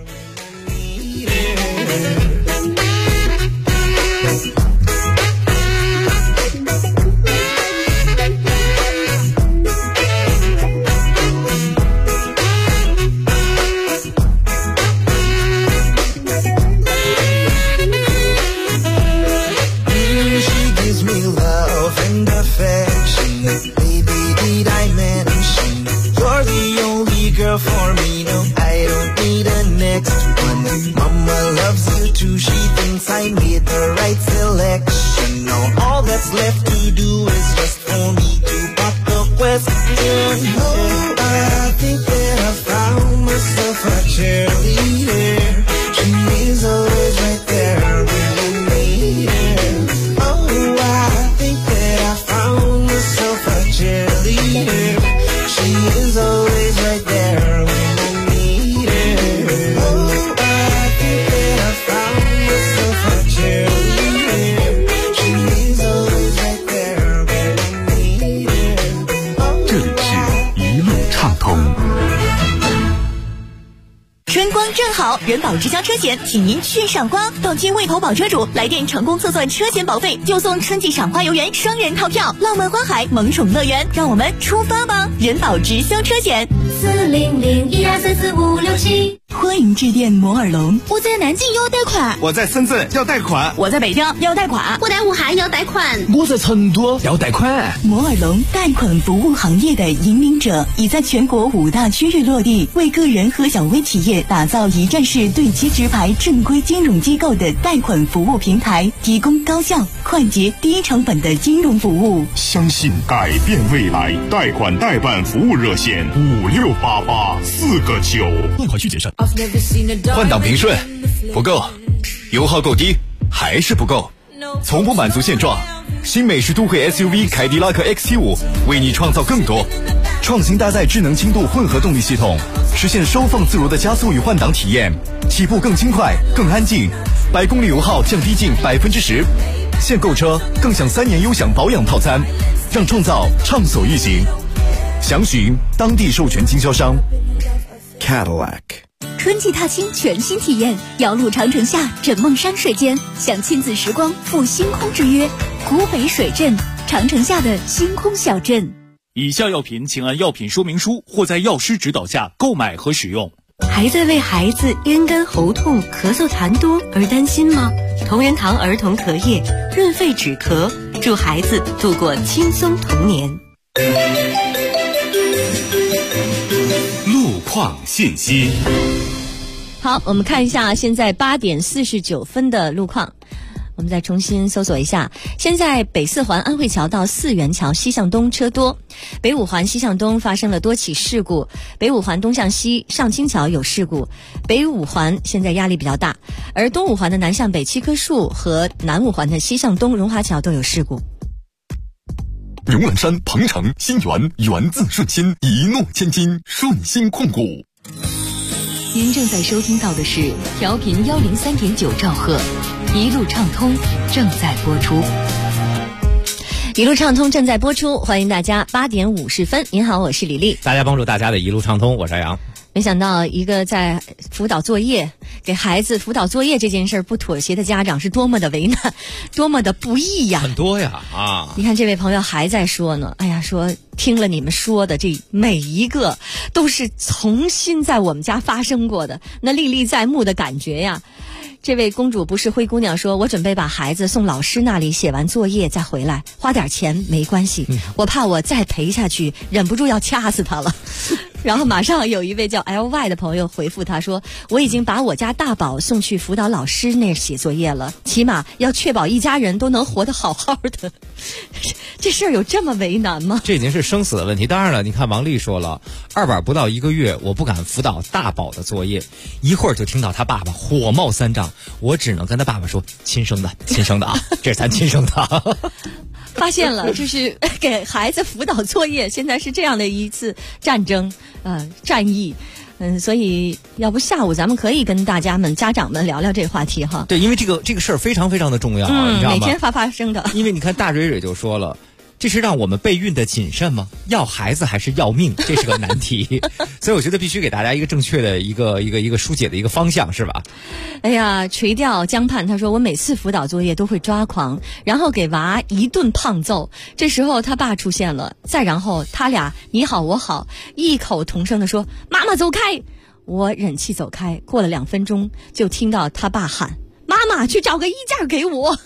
For me, no, I don't need a next one. Mama loves you too, she thinks I made the right selection. Now all that's left to do is just for me to pop the question. Oh, I think that I found myself a cheerleader. She is always right there when you need her. Oh, I think that I found myself a cheerleader. She is always right there when I need her. Oh, I think that I found myself a cheerleader. She is always right there when I need her. 这里是一路春光正好，人保直销车险，请您去赏花。到期未投保车主，来电成功测算车险保费，就送春季赏花游园双人套票，浪漫花海萌宠乐园，让我们出发吧！人保直销车险 40012344567。 欢迎致电摩尔龙。 我在南京要贷款， 我在深圳要贷款， 我在北京要贷款， 我在武汉要贷款， 我在成都要贷款。 摩尔龙贷款服务行业的引领者，已在全国5大区域落地，为个人和小微企业打造一站式对接直排正规金融机构的贷款服务平台，提供高效、快捷、低成本的金融服务。 相信改变未来，贷款代办服务热线568849， 贷款需谨慎。换挡平顺不够，油耗够低还是不够，从不满足现状。新美式都会 SUV 凯迪拉克 XT5 为你创造更多，创新搭载智能轻度混合动力系统，实现收放自如的加速与换挡体验，起步更轻快更安静，100公里油耗降低近10%。现购车更享3年优享保养套餐，让创造畅所欲行。详询当地授权经销商 Cadillac。 春季踏青全新体验，遥路长城下枕梦山水间，享亲子时光赴星空之约。古北水镇，长城下的星空小镇。 以下药品请按药品说明书或在药师指导下购买和使用。 还在为孩子咽干喉痛、咳嗽痰多而担心吗？同仁堂儿童咳液润肺止咳，助孩子度过轻松童年。 路况信息。 好，我们看一下现在8点49分的路况。我们再重新搜索一下，现在北四环安慧桥到四元桥西向东车多，北五环西向东发生了多起事故，北五环东向西上清桥有事故，北五环现在压力比较大，而东五环的南向北7棵树和南五环的西向东荣华桥都有事故。 荣兰山、鹏城、新源，源自顺心，一诺千金，顺心控股。 您正在收听到的是调频103.9兆赫，一路畅通正在播出。 一路畅通正在播出，欢迎大家。8点50分，您好，我是李丽。 大家帮助大家的一路畅通，我是阿阳。 没想到一个在辅导作业，给孩子辅导作业这件事不妥协的家长是多么的为难，多么的不易呀！ 很多呀啊！ 你看这位朋友还在说呢，哎呀，说听了你们说的这每一个都是重新在我们家发生过的，那历历在目的感觉呀。这位公主不是灰姑娘说，我准备把孩子送老师那里写完作业再回来，花点钱没关系，我怕我再陪下去忍不住要掐死他了。然后马上有一位叫 LY 的朋友回复他说，我已经把我家大宝送去辅导老师那儿写作业了，起码要确保一家人都能活得好好的。这事儿有这么为难吗？ 这已经是生死的问题。当然了，你看王丽说了，二宝不到1个月，我不敢辅导大宝的作业，一会儿就听到他爸爸火冒三丈，我只能跟他爸爸说，亲生的啊，这是咱亲生的。 发现了，就是给孩子辅导作业，现在是这样的一次战争，战役。所以要不下午咱们可以跟大家们、家长们聊聊这个话题哈。 对，因为这个事儿非常非常的重要，你知道吗？ 每天发生的。 因为你看大蕊蕊就说了，这是让我们备孕的谨慎吗？要孩子还是要命？这是个难题。所以我觉得必须给大家一个正确的一个疏解的一个方向，是吧？ 哎呀，垂钓江畔他说，我每次辅导作业都会抓狂，然后给娃一顿胖揍。这时候他爸出现了，再然后他俩你好我好，异口同声地说，妈妈走开。我忍气走开，过了2分钟就听到他爸喊，妈妈去找个衣架给我。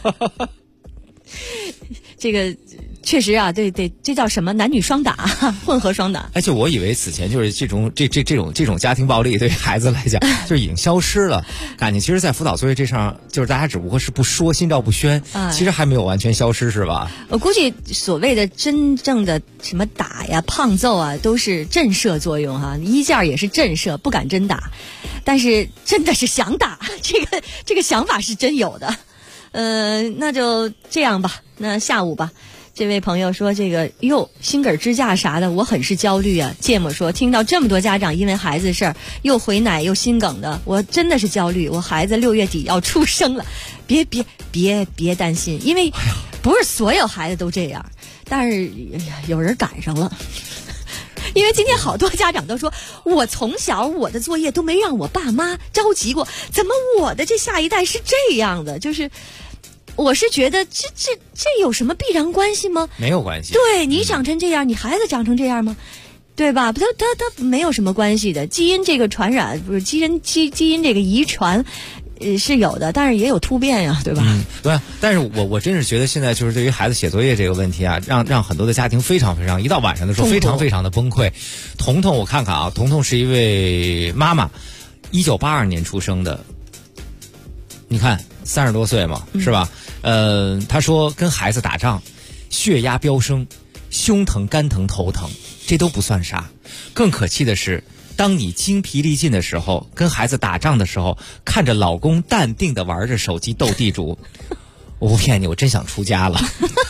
这个确实啊，对，这叫什么？男女双打，混合双打。 而且我以为此前就是这种家庭暴力对孩子来讲就已经消失了，感觉其实在辅导作业这上，就是大家只不过是不说，心照不宣，其实还没有完全消失，是吧？ 我估计所谓的真正的什么打呀、胖揍啊，都是震慑作用哈，衣架也是震慑，不敢真打，但是真的是想打，这个想法是真有的。那就这样吧，那下午吧。这位朋友说这个心梗支架啥的，我很是焦虑啊。芥末说听到这么多家长因为孩子事儿又回奶又心梗的，我真的是焦虑，我孩子6月底要出生了。别担心，因为不是所有孩子都这样，但是有人赶上了。 因为今天好多家长都说，我从小我的作业都没让我爸妈着急过，怎么我的这下一代是这样的？就是我是觉得这有什么必然关系吗？ 没有关系。 对，你长成这样，你孩子长成这样吗？对吧？它没有什么关系的。基因这个传染，不是基因这个遗传，是有的，但是也有突变呀，对吧？ 对。但是我真是觉得现在就是对于孩子写作业这个问题啊，让很多的家庭非常非常，一到晚上的时候非常非常的崩溃。彤彤，我看看啊，彤彤是一位妈妈，1982年出生的，你看30多岁嘛，是吧？她说跟孩子打仗，血压飙升，胸疼、肝疼、头疼，这都不算啥，更可气的是，当你精疲力尽的时候，跟孩子打仗的时候，看着老公淡定地玩着手机斗地主，我不骗你，我真想出家了。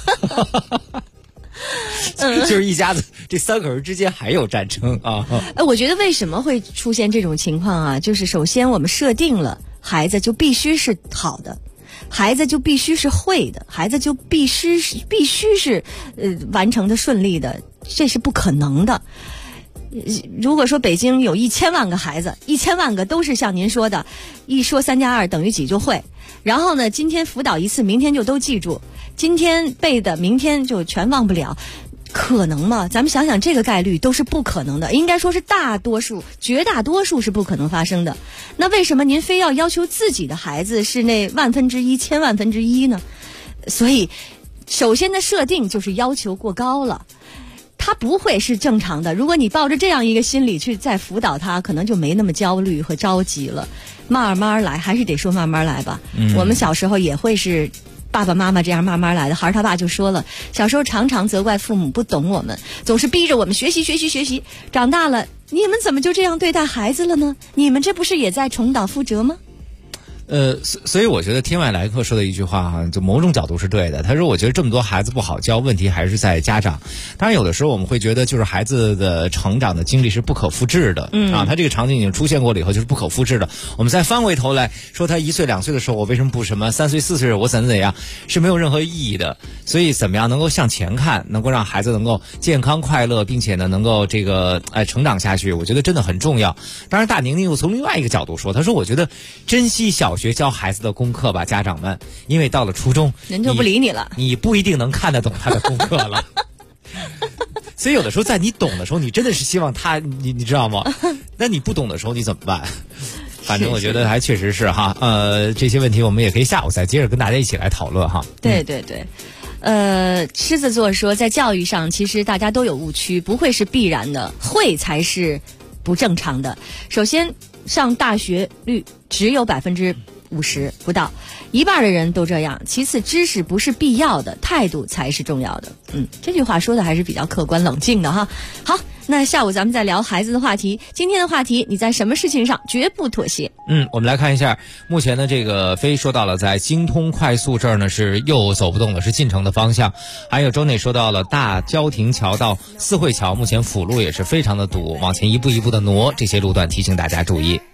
就是一家子这3个人之间还有战争啊！ 我觉得为什么会出现这种情况啊？就是首先我们设定了孩子就必须是好的，孩子就必须是会的，孩子就必须是完成的顺利的，这是不可能的。如果说北京有1000万个孩子，1000万个都是像您说的，一说3加2等于几就会，然后呢，今天辅导一次，明天就都记住，今天背的，明天就全忘不了，可能吗？咱们想想，这个概率都是不可能的，应该说是绝大多数是不可能发生的。那为什么您非要求自己的孩子是那1/1000、1000万分之一呢？所以，首先的设定就是要求过高了。他不会是正常的。如果你抱着这样一个心理去再辅导他，可能就没那么焦虑和着急了。慢慢来，还是得说慢慢来吧。我们小时候也会是爸爸妈妈这样慢慢来的。孩儿他爸就说了，小时候常常责怪父母不懂我们，总是逼着我们学习。长大了，你们怎么就这样对待孩子了呢？你们这不是也在重蹈覆辙吗？ 所以我觉得天外来客说的一句话哈，就某种角度是对的。他说，我觉得这么多孩子不好教，问题还是在家长。当然，有的时候我们会觉得，就是孩子的成长的经历是不可复制的，他这个场景已经出现过了以后，就是不可复制的。我们再翻回头来说，他1岁2岁的时候，我为什么不什么3岁4岁我怎样，是没有任何意义的。所以，怎么样能够向前看，能够让孩子能够健康快乐，并且呢，能够这个成长下去，我觉得真的很重要。当然，大宁宁又从另外一个角度说，他说，我觉得珍惜小学教孩子的功课吧，家长们，因为到了初中， 人就不理你了， 你不一定能看得懂他的功课了。所以有的时候在你懂的时候，你真的是希望他，你知道吗？那你不懂的时候你怎么办？反正我觉得还确实是哈，这些问题我们也可以下午再接着跟大家一起来讨论哈。 对。狮子座说，在教育上其实大家都有误区，不会是必然的，会才是不正常的。首先，上大学率只有50%不到，一半的人都这样。其次，知识不是必要的，态度才是重要的。这句话说的还是比较客观冷静的哈。好，那下午咱们再聊孩子的话题。今天的话题，你在什么事情上绝不妥协？ 我们来看一下，目前的这个飞说到了，在京通快速这儿呢是又走不动了，是进城的方向。还有周内说到了大郊亭桥到四惠桥，目前辅路也是非常的堵，往前一步一步的挪，这些路段提醒大家注意。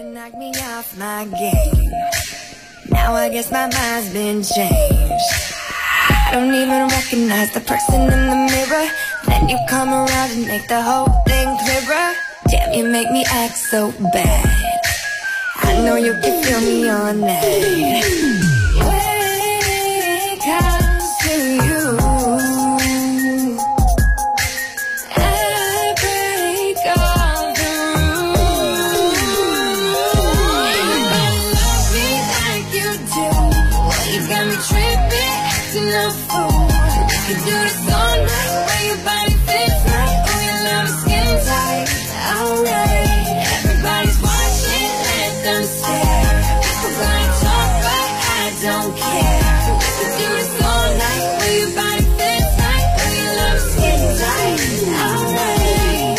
Now I guess my mind's been changed. I don't even recognize the person in the mirror. Then you come around and make the whole thing clearer. Damn, you make me act so bad. I know you can feel me on that. When it comes to you, I break all the rules. Nobody love me like you do. You got me tripping, acting a fool. We could do this all night, where your body fits right. Oh, your love is skin tight, alright. Everybody's watching, let them stare. People gonna talk, but I don't care. We could do this all night, where your body fits right. Oh, your love is skin tight, alright.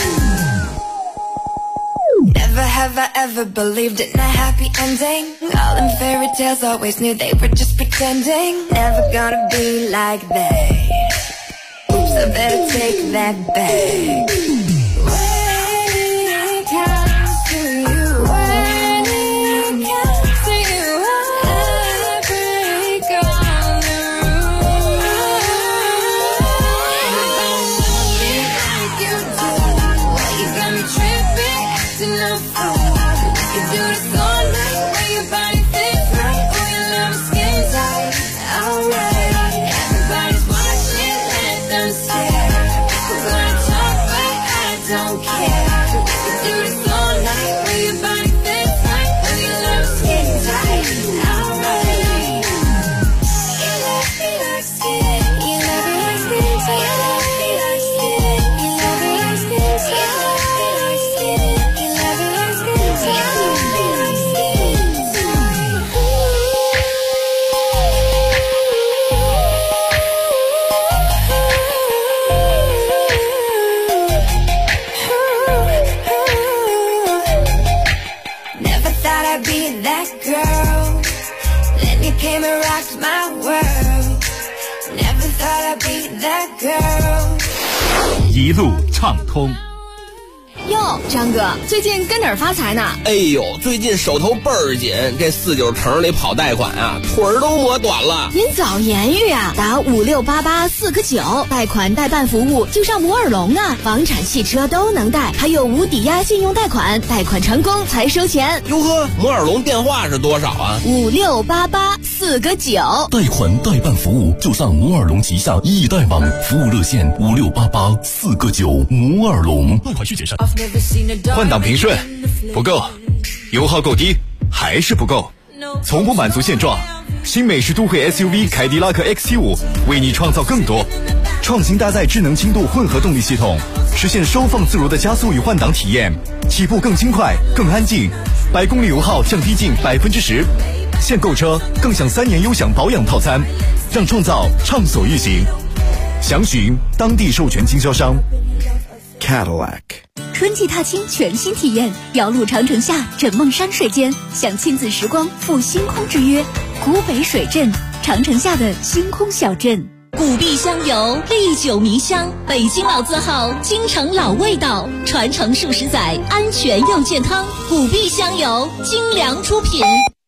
Never have I ever believed in a happy ending. All in fairy tales, always knew they were just pretending. Never gonna be like that. Oops, I better take that back. When it comes to you, when it comes to you, I break all the rules. Nobody love me like you do. 一路畅通。 哟，张哥，最近跟哪儿发财呢？ 哎呦，最近手头倍儿紧，这49城里跑贷款啊，腿儿都磨短了。 您早言语啊，打56884个9，贷款代办服务就上摩尔龙啊，房产、汽车都能贷，还有无抵押信用贷款，贷款成功才收钱。 哟呵，摩尔龙电话是多少啊 ？56884个9， 贷款代办服务就上摩尔龙旗下易贷网，服务热线56884个9，摩尔龙。贷款需谨慎。 换挡平顺不够，油耗够低还是不够，从不满足现状。新美式都会 SUV 凯迪拉克 XT5 为你创造更多，创新搭载智能轻度混合动力系统，实现收放自如的加速与换挡体验，起步更轻快更安静，100公里油耗降低近10%。现购车更享3年优享保养套餐，让创造畅所欲行。详询当地授权经销商。 Cadillac。春季踏青全新体验，遥路长城下，枕梦山水间，享亲子时光，赴星空之约。古北水镇，长城下的星空小镇。 古碧香油，历久弥香，北京老字号，京城老味道，传承数十载，安全又健康。古碧香油，精良出品。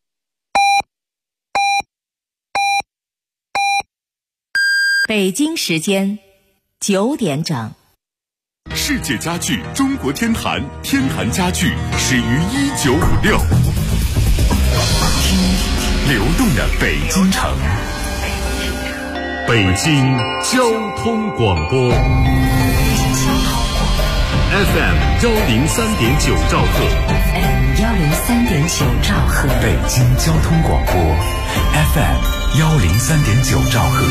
北京时间9点整。 世界家具中国天坛，天坛家具始于1956。听流动的北京城，北京交通广播 FM 103.9兆赫 ，FM 103.9兆赫， 北京交通广播 FM 103.9兆赫。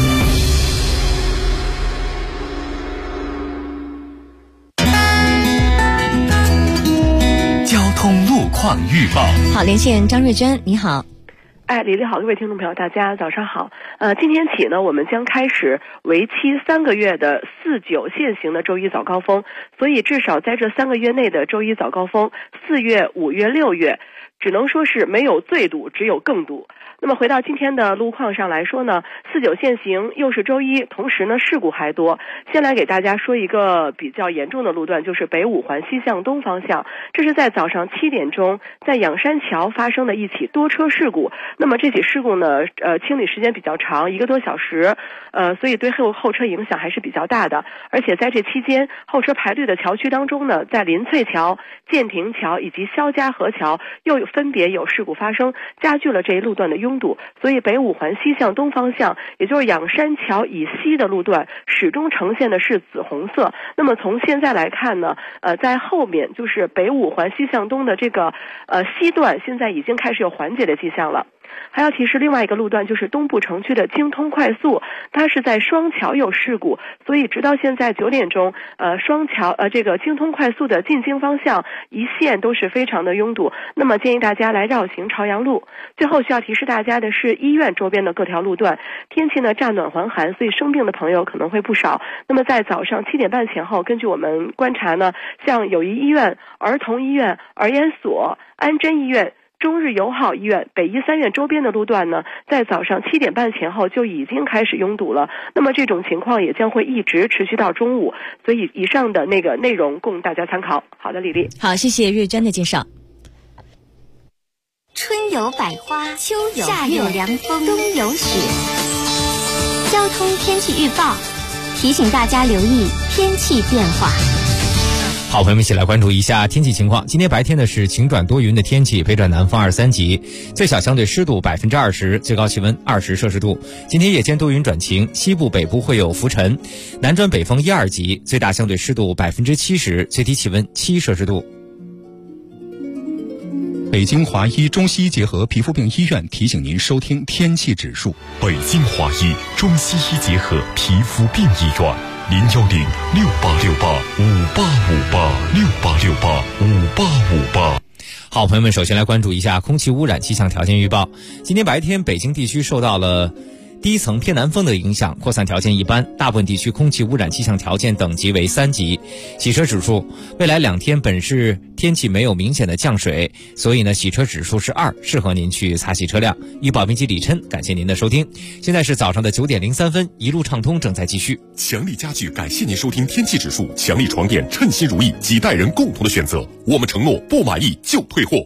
通路况预报。 好，连线张瑞娟，你好。 李丽好，各位听众朋友，大家早上好。今天起呢，我们将开始为期3个月的4-9限行的周一早高峰，所以至少在这3个月内的周一早高峰，4月、5月、6月，只能说是没有最堵，只有更堵。那么回到今天的路况上来说呢，4-9限行，又是周一，同时呢事故还多。先来给大家说一个比较严重的路段，就是北五环西向东方向，这是在早上7点钟，在仰山桥发生的一起多车事故。那么这起事故呢，清理时间比较长，1个多小时，所以对后车影响还是比较大的。而且在这期间，后车排队的桥区当中呢，在林翠桥、建亭桥以及肖家河桥又分别有事故发生，加剧了这一路段的拥堵。所以北五环西向东方向，也就是仰山桥以西的路段，始终呈现的是紫红色。那么从现在来看呢，在后面就是北五环西向东的这个西段，现在已经开始有缓解的迹象了。还要提示另外一个路段，就是东部城区的京通快速，它是在双桥有事故，所以直到现在9点钟，双桥这个京通快速的进京方向一线都是非常的拥堵。那么建议大家来绕行朝阳路。最后需要提示大家的是，医院周边的各条路段，天气呢乍暖还寒，所以生病的朋友可能会不少。那么在早上7点半前后，根据我们观察呢，像友谊医院、儿童医院、儿研所、安贞医院、中日友好医院、北医3院周边的路段呢，在早上7点半前后就已经开始拥堵了。那么这种情况也将会一直持续到中午，所以以上的那个内容供大家参考。好的，李丽。 好，谢谢瑞娟的介绍。 春有百花，秋有夏有凉风，冬有雪。交通天气预报提醒大家留意天气变化。 好，朋友们一起来关注一下天气情况。今天白天呢是晴转多云的天气，北转南风2、3级，最小相对湿度20%，最高气温20摄氏度。今天夜间多云转晴，西部北部会有浮尘，南转北风1、2级，最大相对湿度70%，最低气温7摄氏度。 北京华医中西医结合皮肤病医院提醒您收听天气指数。 北京华医中西医结合皮肤病医院，01068685868586858。 好，朋友们，首先来关注一下空气污染气象条件预报。今天白天北京地区受到了低层偏南风的影响，扩散条件一般，大部分地区空气污染气象条件等级为3级。洗车指数，未来2天本市天气没有明显的降水，所以呢洗车指数是2，适合您去擦洗车辆。预报编辑李琛，感谢您的收听。现在是早上的9点03分，一路畅通正在继续。 强力家具感谢您收听天气指数，强力床垫称心如意，几代人共同的选择，我们承诺不满意就退货。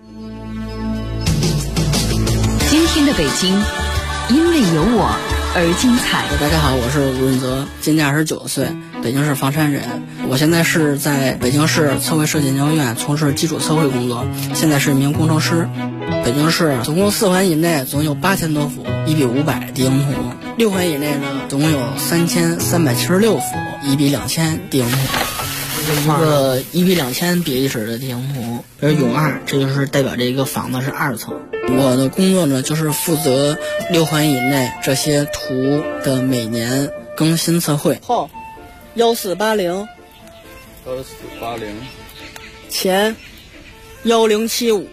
今天的北京因为有我而精彩。 大家好，我是吴润泽，今年29岁，北京市房山人。我现在是在北京市测绘设计研究院从事基础测绘工作，现在是一名工程师。北京市总共4环以内总有8000多幅1比500地形图，6环以内呢总共有3376幅1比2000地形图。一个1比2000比例尺的地形图，比如永2，这就是代表这个房子是2层。我的工作呢，就是负责6环以内这些图的每年更新测绘。号1480，前1075。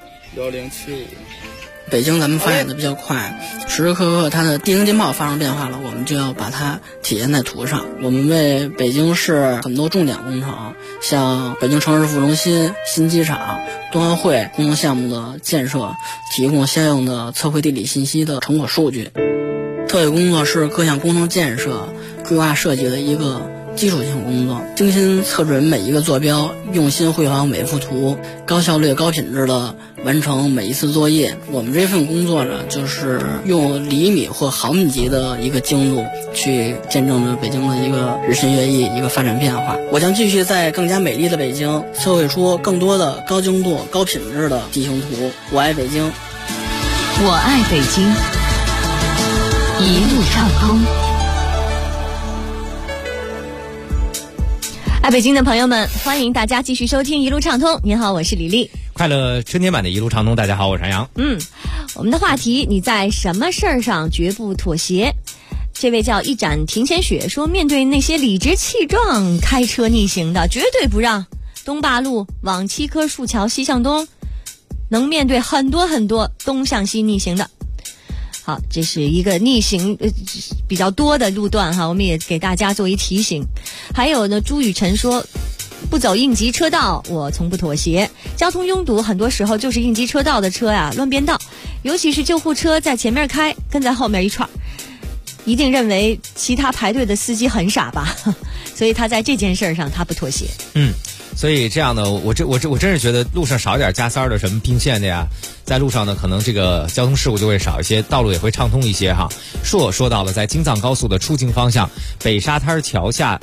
北京咱们发展的比较快，时时刻刻它的地形地貌发生变化了，我们就要把它体现在图上。我们为北京市很多重点工程，像北京城市副中心、新机场、冬奥会工程项目的建设，提供相应的测绘地理信息的成果数据。测绘工作是各项工程建设规划设计的一个基础性工作，精心测准每一个坐标，用心绘好每幅图，高效率高品质的完成每一次作业。我们这份工作呢，就是用厘米或毫米级的一个精度去见证着北京的一个日新月异，一个发展变化。我将继续在更加美丽的北京测绘出更多的高精度高品质的地形图。我爱北京， 我爱北京，一路畅通。 爱北京的朋友们，欢迎大家继续收听一路畅通。您好，我是李丽。 快乐春天版的一路畅通，大家好，我是杨洋。 我们的话题，你在什么事儿上绝不妥协？这位叫一盏庭前雪说，面对那些理直气壮开车逆行的，绝对不让。东坝路往7棵树桥西向东，能面对很多很多东向西逆行的。好，这是一个逆行比较多的路段哈，我们也给大家做一提醒。还有呢，朱雨辰说，不走应急车道我从不妥协。交通拥堵很多时候就是应急车道的车呀乱变道，尤其是救护车在前面开，跟在后面一串，一定认为其他排队的司机很傻吧，所以他在这件事上他不妥协。 所以这样呢，我真是觉得路上少一点加塞的什么并线的呀，在路上呢可能这个交通事故就会少一些，道路也会畅通一些哈。说到了在京藏高速的出京方向，北沙滩桥下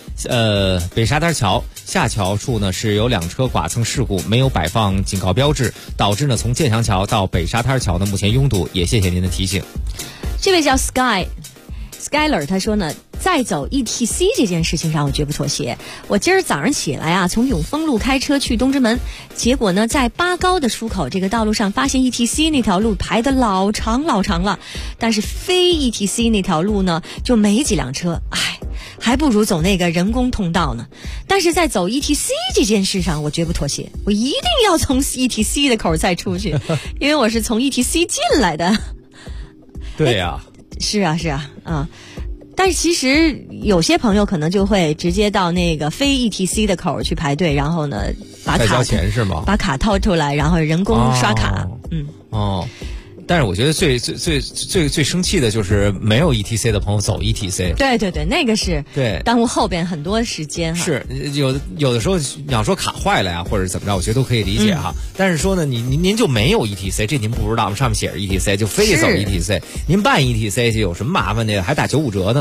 桥处呢是有2车剐蹭事故，没有摆放警告标志，导致呢从建祥桥到北沙滩桥呢目前拥堵，也谢谢您的提醒。 这位叫 Skyler 他说呢，在走 ETC 这件事情上我绝不妥协。我今儿早上起来啊，从永丰路开车去东直门，结果呢在八高的出口这个道路上发现 ETC 那条路排得老长了，但是非 ETC 那条路呢就没几辆车，还不如走那个人工通道呢。但是在走 ETC 这件事上我绝不妥协，我一定要从 ETC 的口再出去，因为我是从 ETC 进来的。 对呀， 是啊，但是其实有些朋友可能就会直接到那个非 ETC 的口去排队，然后呢把卡交钱是吗？ 把卡掏出来，然后人工刷卡。 但是我觉得最生气的就是没有 ETC 的朋友走 ETC。 对，那个是对耽误后边很多时间哈。 是有的时候你要说卡坏了呀，或者怎么着，我觉得都可以理解哈。但是说呢，您就没有 ETC， 这您不知道吗？上面写着 ETC， 就非得走 ETC， 您办 ETC 去有什么麻烦的？还打95折呢。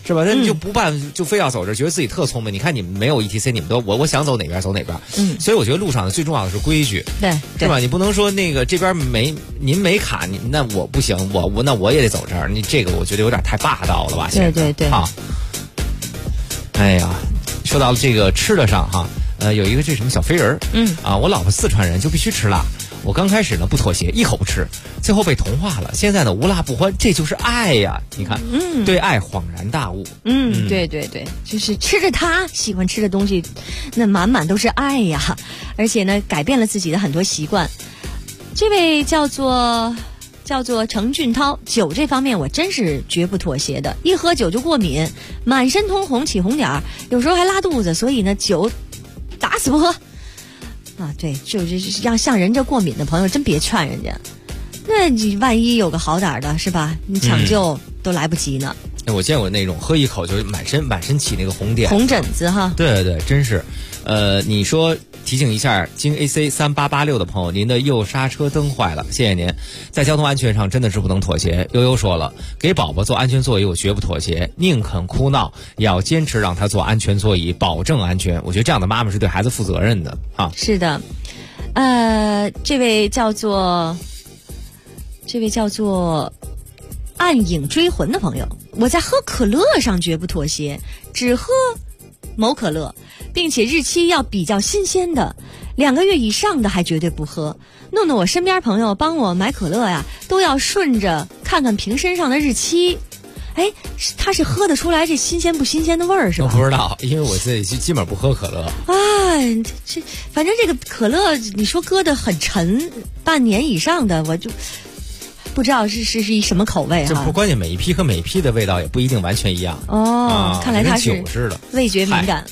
是吧？那你就不办，就非要走这，觉得自己特聪明。你看你们没有 ETC， 你们都我想走哪边走哪边。所以我觉得路上最重要的是规矩， 对， 是吧？你不能说那个这边您没卡，那我不行，那我也得走这儿。你这个我觉得有点太霸道了吧？ 对啊。哎呀，说到这个吃的上哈，有一个这什么小飞人我老婆四川人就必须吃辣。我刚开始呢不妥协，一口不吃，最后被同化了。现在呢无辣不欢，这就是爱呀！你看，对爱恍然大悟。 对，就是吃着他喜欢吃的东西，那满满都是爱呀！而且呢，改变了自己的很多习惯。这位叫做程俊涛，酒这方面我真是绝不妥协的，一喝酒就过敏，满身通红起红点儿，有时候还拉肚子，所以呢酒打死不喝。对，就是像人这过敏的朋友，真别劝人家。那你万一有个好点的，是吧？你抢救都来不及呢。 我见过那种喝一口就满身起那个红点、 红疹子哈。 对，真是。你说提醒一下，京 AC 3886的朋友，您的右刹车灯坏了，谢谢您。在交通安全上真的是不能妥协。悠悠说了，给宝宝做安全座椅我绝不妥协，宁肯哭闹也要坚持让他坐安全座椅，保证安全。我觉得这样的妈妈是对孩子负责任的啊。 是的，这位叫做暗影追魂的朋友，我在喝可乐上绝不妥协，只喝某可乐，并且日期要比较新鲜的，2个月以上的还绝对不喝。弄得我身边朋友帮我买可乐呀，都要顺着看看瓶身上的日期。他是喝得出来这新鲜不新鲜的味儿是吧？ 我不知道，因为我自己基本不喝可乐。 反正这个可乐，你说搁得很沉，半年以上的，我就不知道是一什么口味哈。 这不关键，每一批和每一批的味道也不一定完全一样。 看来他是酒似的， 味觉敏感。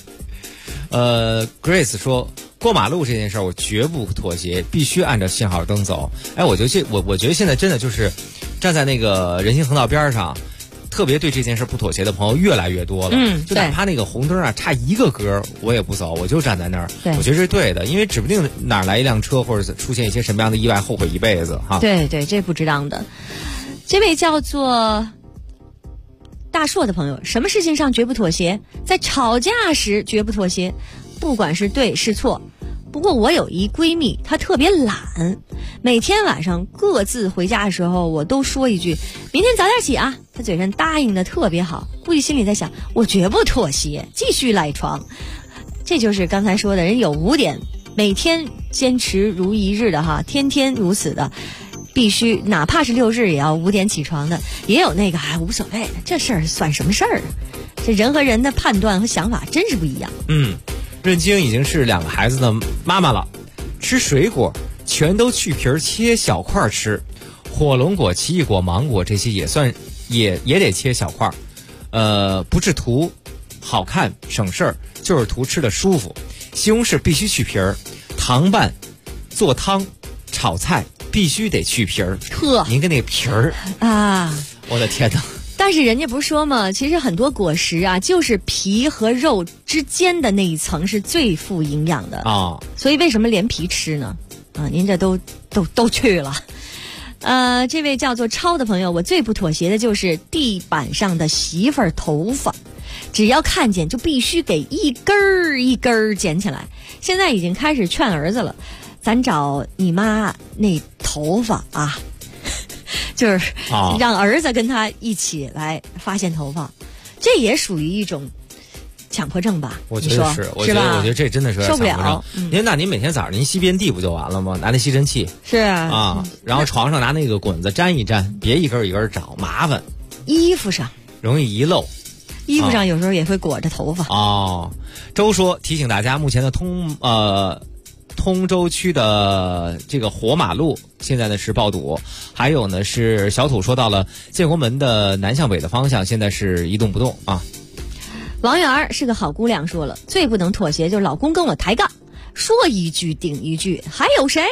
Grace 说，过马路这件事儿我绝不妥协，必须按照信号灯走。我觉得现在真的就是站在那个人行横道边上，特别对这件事不妥协的朋友越来越多了。就哪怕那个红灯差一个格我也不走，我就站在那儿。我觉得是对的，因为指不定哪来一辆车，或者出现一些什么样的意外，后悔一辈子哈。 对，这不值当的。这位叫做大硕的朋友，什么事情上绝不妥协？在吵架时绝不妥协，不管是对是错。不过我有一闺蜜，她特别懒，每天晚上各自回家的时候，我都说一句明天早点起啊，她嘴上答应的特别好，估计心里在想我绝不妥协，继续赖床。这就是刚才说的人有5点，每天坚持如一日的哈，天天如此的，必须哪怕是6日也要5点起床的，也有那个无所谓的，这事儿算什么事儿啊？这人和人的判断和想法真是不一样。 润晶已经是2个孩子的妈妈了，吃水果全都去皮切小块吃，火龙果、奇异果、芒果这些也得切小块，不是图好看省事儿，就是图吃的舒服。西红柿必须去皮儿，糖拌做汤炒菜必须得去皮儿。您跟那个皮儿我的天哪！ 但是人家不是说吗？其实很多果实啊，就是皮和肉之间的那一层是最富营养的所以为什么连皮吃呢？您这都去了。这位叫做超的朋友，我最不妥协的就是地板上的媳妇儿头发，只要看见就必须给一根儿一根儿捡起来。现在已经开始劝儿子了，咱找你妈那头发啊。就是让儿子跟他一起来发现头发，这也属于一种强迫症吧？ 我觉得是，我觉得这真的是受不了。 您每天早上您吸遍地不就完了吗？拿那吸尘器是然后床上拿那个滚子粘一粘，别一根一根找，麻烦。 衣服上容易遗漏， 衣服上有时候也会裹着头发。 周说提醒大家，目前的通州区的这个火马路现在呢是爆堵，还有呢是小土说到了建国门的南向北的方向现在是一动不动啊。 王媛儿是个好姑娘，说了最不能妥协就是老公跟我抬杠，说一句顶一句，还有谁？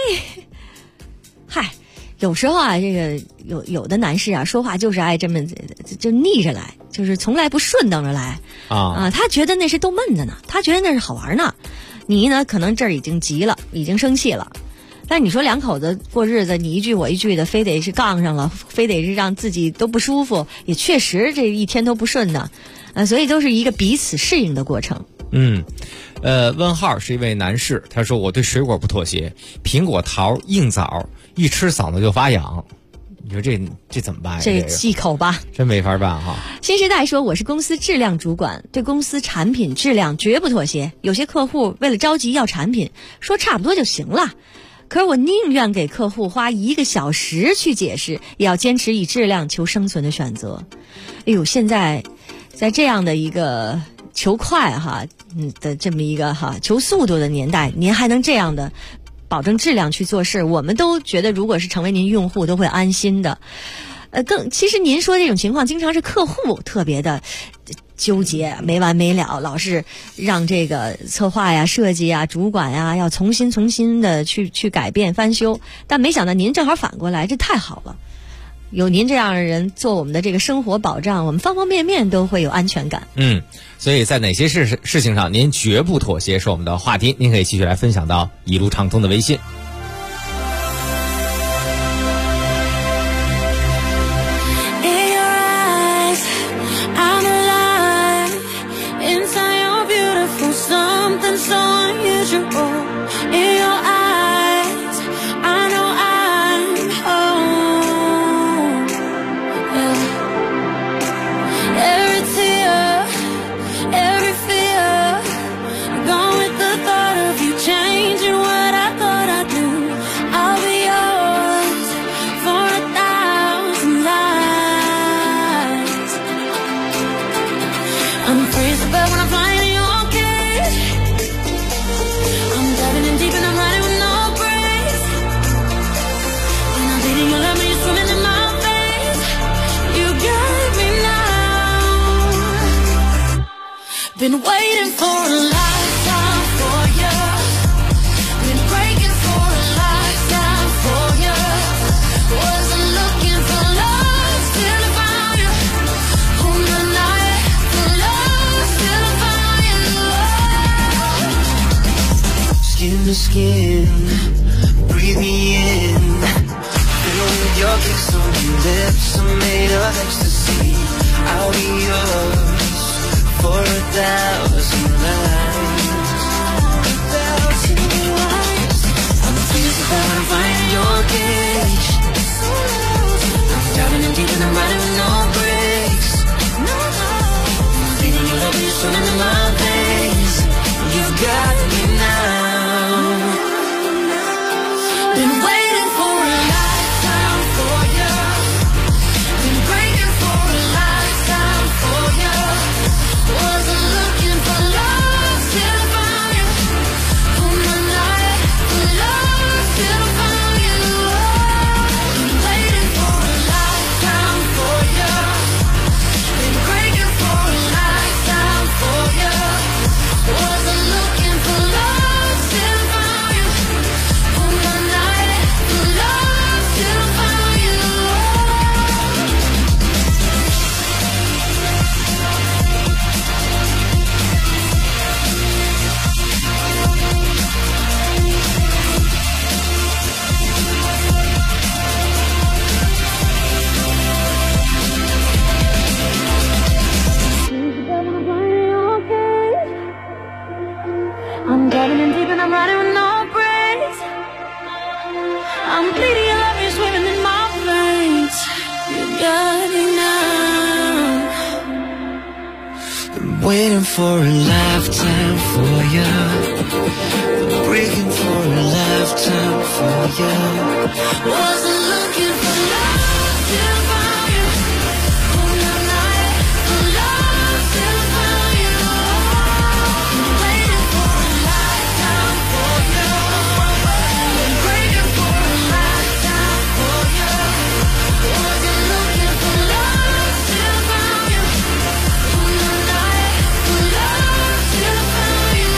有时候啊，这个有的男士啊说话就是爱这么就逆着来，就是从来不顺当着来他觉得那是逗闷子呢，他觉得那是好玩呢。你呢可能这儿已经急了，已经生气了， 但你说两口子过日子，你一句我一句的，非得是杠上了，非得是让自己都不舒服，也确实这一天都不顺的，所以都是一个彼此适应的过程。 问号是一位男士，他说我对水果不妥协，苹果、桃、硬枣一吃嗓子就发痒。你说这怎么办呀？ 这忌口吧， 真没法办哈。 新时代说我是公司质量主管，对公司产品质量绝不妥协。有些客户为了着急要产品，说差不多就行了，可是我宁愿给客户花1个小时去解释，也要坚持以质量求生存的选择。哎呦，现在在这样的一个求快的这么一个求速度的年代，您还能这样的保证质量去做事，我们都觉得如果是成为您用户都会安心的。其实您说这种情况经常是客户特别的纠结，没完没了，老是让这个策划呀、设计呀、主管呀要重新的去改变翻修，但没想到您正好反过来，这太好了。有您这样的人做我们的这个生活保障，我们方方面面都会有安全感。 所以在哪些事情上您绝不妥协是我们的话题，您可以继续来分享到一路畅通的微信。 Been waiting for a lifetime for you. Been breaking for a lifetime for you. Wasn't looking for love till I found you. On the night for love till I found you. Skin to skin, breathe me in. Feel your kiss on your lips are made of ecstasy. I'll be yours for 1,000 lives. I'm feeling but I'm finding your cage. I'm diving in deep and I'm riding with no brakes. I'm feeling your love and you're swimming in my veins. You've got me now. Been waiting for a lifetime for you. Been breaking for a lifetime for you. Wasn't looking for love till I found you. On the night for love till I found you. Been waiting for a lifetime for you. Been breaking for a lifetime for you. Wasn't looking for love till I found you. On the night for love till I found you. I'm diving in deep and I'm riding with no brakes. I'm bleeding your love, you're swimming in my veins. You got me now. Been waiting for a lifetime for you. Been breaking for a lifetime for you. Wasn't looking for love till I found you. On the night for love till I found you. Been waiting for a lifetime for you. Been breaking for a lifetime for you. Wasn't looking for love till I found you. On the night for love till I found you.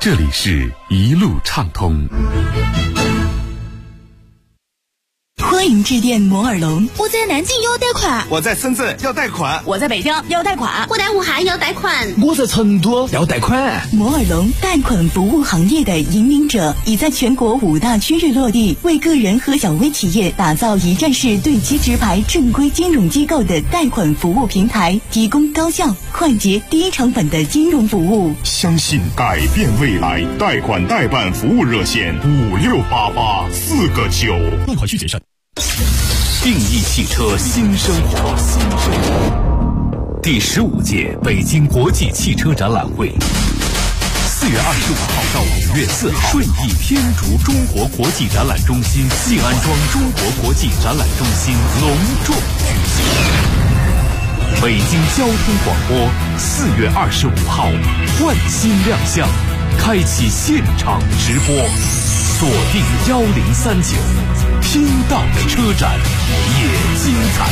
这里是一路畅通。 欢迎致电摩尔龙。 我在南京要贷款， 我在深圳要贷款， 我在北京要贷款， 我在武汉要贷款， 我在成都要贷款。 摩尔龙贷款服务行业的引领者，已在全国5大区域落地，为个人和小微企业打造一站式对接直排正规金融机构的贷款服务平台，提供高效、快捷、低成本的金融服务。 相信改变未来，贷款代办服务热线5688-4个9。 贷款需谨慎。 定义汽车新生活。第15届北京国际汽车展览会，4月25号到5月4号，顺义天竺中国国际展览中心、信安庄中国国际展览中心隆重举行。北京交通广播4月25号换新亮相，开启现场直播，锁定1039，听到的车展也精彩。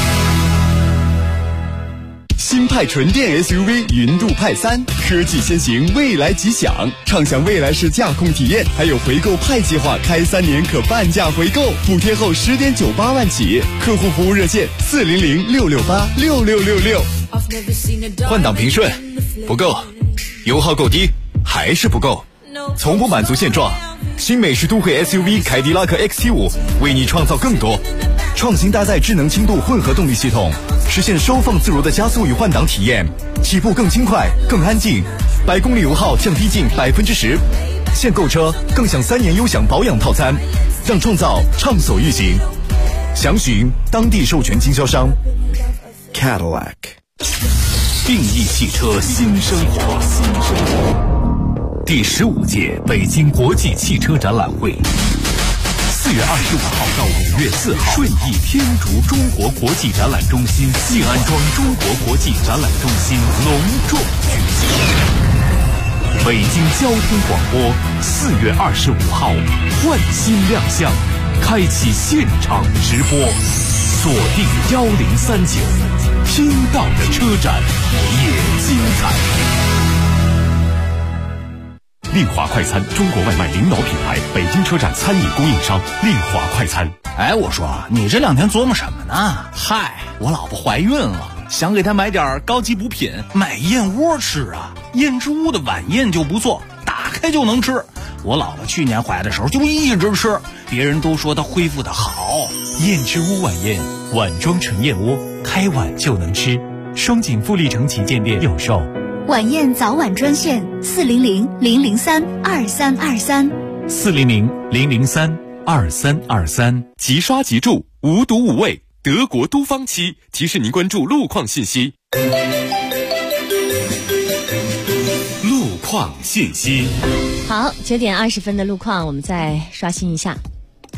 新派纯电 SUV 云度派3，科技先行，未来吉祥，畅享未来式驾控体验，还有回购派计划，开3年可半价回购，补贴后10.98万起，客户服务热线400-668-6666。换挡平顺不够，油耗够低还是不够，从不满足现状。新美式都会 SUV 凯迪拉克 XT5 为你创造更多，创新搭载智能轻度混合动力系统，实现收放自如的加速与换挡体验，起步更轻快更安静，100公里油耗降低近10%。现购车更享3年优享保养套餐，让创造畅所欲行。详询当地授权经销商 Cadillac。 定义汽车新生活。第15届北京国际汽车展览会，4月25号到5月4号，顺义天竺中国国际展览中心、信安庄中国国际展览中心隆重举行。北京交通广播4月25号换新亮相，开启现场直播，锁定1039，听到的车展也精彩。 丽华快餐，中国外卖领导品牌，北京车站餐饮供应商。丽华快餐。 哎，我说你这2天琢磨什么呢？嗨，我老婆怀孕了，想给她买点高级补品，买燕窝吃啊。燕之屋的晚宴就不错，打开就能吃。我姥姥去年怀的时候就一直吃，别人都说她恢复的好。 燕之屋晚宴，碗装纯燕窝，开碗就能吃。双井富力城旗舰店有售。 晚宴早晚专线400-003-2323 400-003-2323。 即刷即住，无毒无味，德国都方漆。提示您关注路况信息。 路况信息。 好，9点20分的路况，我们再刷新一下。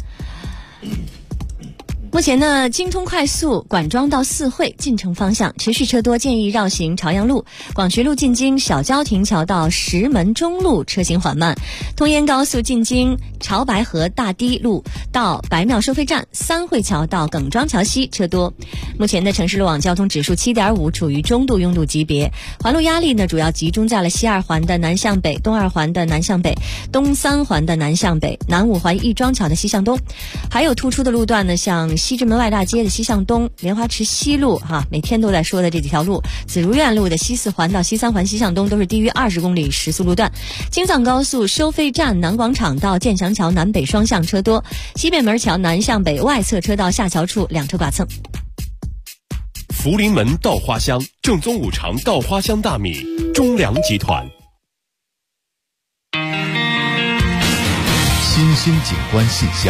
目前呢，京通快速管庄到四惠进城方向持续车多，建议绕行朝阳路、广渠路进京小郊亭桥到石门中路车行缓慢。通燕高速进京潮白河大堤路到白庙收费站、三惠桥到耿庄桥西车多。目前的城市路网交通指数7.5，处于中度拥堵级别。环路压力呢，主要集中在了西2环的南向北、东2环的南向北、东3环的南向北、南5环亦庄桥的西向东。还有突出的路段呢，像西直门外大街的西向东、莲花池西路每天都在说的这几条路，紫竹院路的西4环到西3环西向东都是低于20公里时速路段。京藏高速收费站南广场到建祥桥南北双向车多，西北门桥南向北外侧车道下桥处2车剐蹭。 福临门稻花香，正宗5常稻花香大米，中粮集团。 新兴景观信箱。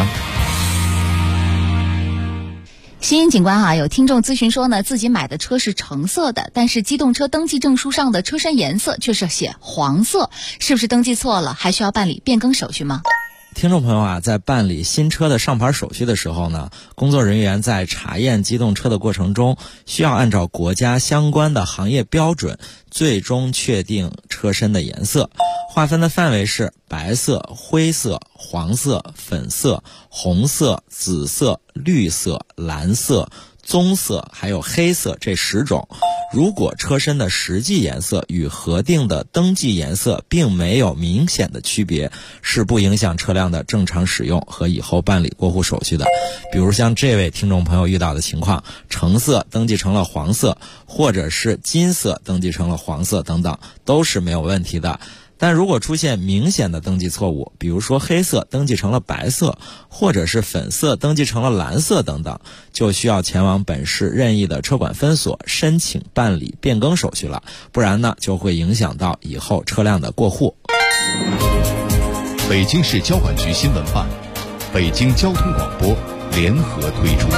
新兴景观有听众咨询说呢，自己买的车是橙色的，但是机动车登记证书上的车身颜色却是写黄色，是不是登记错了？还需要办理变更手续吗？ 听众朋友在办理新车的上牌手续的时候呢，工作人员在查验机动车的过程中，需要按照国家相关的行业标准，最终确定车身的颜色。划分的范围是白色、灰色、黄色、粉色、红色、紫色、绿色、蓝色、 棕色还有黑色这10种。如果车身的实际颜色与核定的登记颜色并没有明显的区别，是不影响车辆的正常使用和以后办理过户手续的。比如像这位听众朋友遇到的情况，橙色登记成了黄色，或者是金色登记成了黄色等等，都是没有问题的。但如果出现明显的登记错误，比如说黑色登记成了白色，或者是粉色登记成了蓝色等等，就需要前往本市任意的车管分所申请办理变更手续了，不然呢就会影响到以后车辆的过户。 北京市交管局新闻办、北京交通广播联合推出。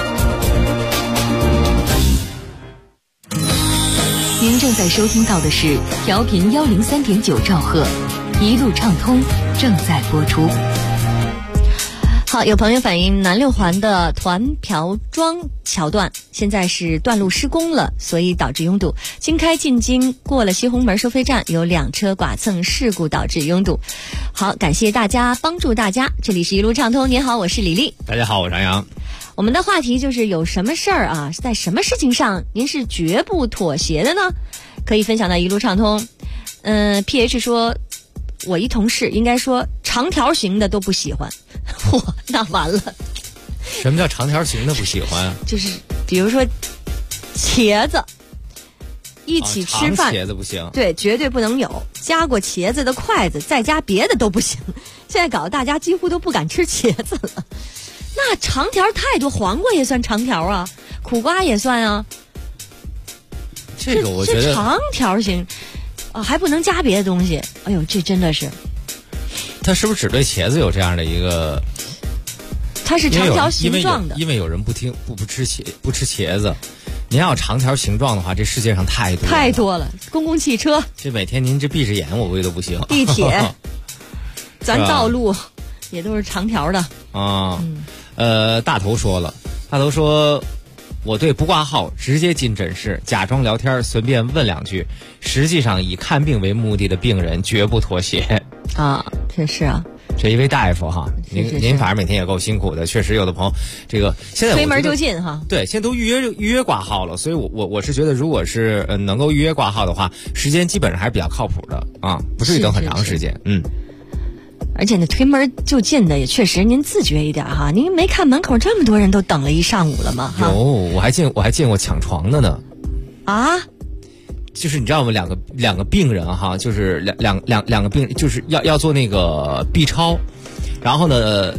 您正在收听到的是调频103.9兆赫，一路畅通正在播出。 好，有朋友反映南六环的团朴庄桥段现在是段路施工了，所以导致拥堵。经开进京过了西红门收费站，有2车剐蹭事故导致拥堵。好，感谢大家帮助大家，这里是一路畅通。您好，我是李丽。 大家好，我是杨洋。 我们的话题就是有什么事儿啊，在什么事情上您是绝不妥协的呢？可以分享到一路畅通。PH 说，我一同事应该说长条形的都不喜欢。哇，那完了。 什么叫长条形的不喜欢？ 就是比如说茄子一起吃饭， 茄子不行， 对，绝对不能有加过茄子的筷子，再加别的都不行。现在搞得大家几乎都不敢吃茄子了。那长条太多，黄瓜也算长条啊，苦瓜也算啊。 这个我觉得长条形啊，还不能加别的东西。哎呦，这真的是。 它是不是只对茄子有这样的一个？ 它是长条形状的， 因为有人不吃茄子。您要长条形状的话，这世界上太多了。 公共汽车， 这每天您这闭着眼，我估计都不行。 地铁，咱道路也都是长条的啊。大头说了，我对不挂号直接进诊室假装聊天随便问2句，实际上以看病为目的的病人绝不妥协啊。这是啊， 这一位大夫哈，您反正每天也够辛苦的，确实有的朋友这个现在推门就进哈， 对，现在都预约挂号了，所以我是觉得如果是能够预约挂号的话，时间基本上还是比较靠谱的啊，不至于等很长时间。 而且那推门就进的也确实，您自觉一点哈。您没看门口这么多人都等了一上午了吗？ 有，我还见过抢床的呢。啊？就是你知道吗？两个病人哈，就是两个病人，就是要做那个 B 超，然后呢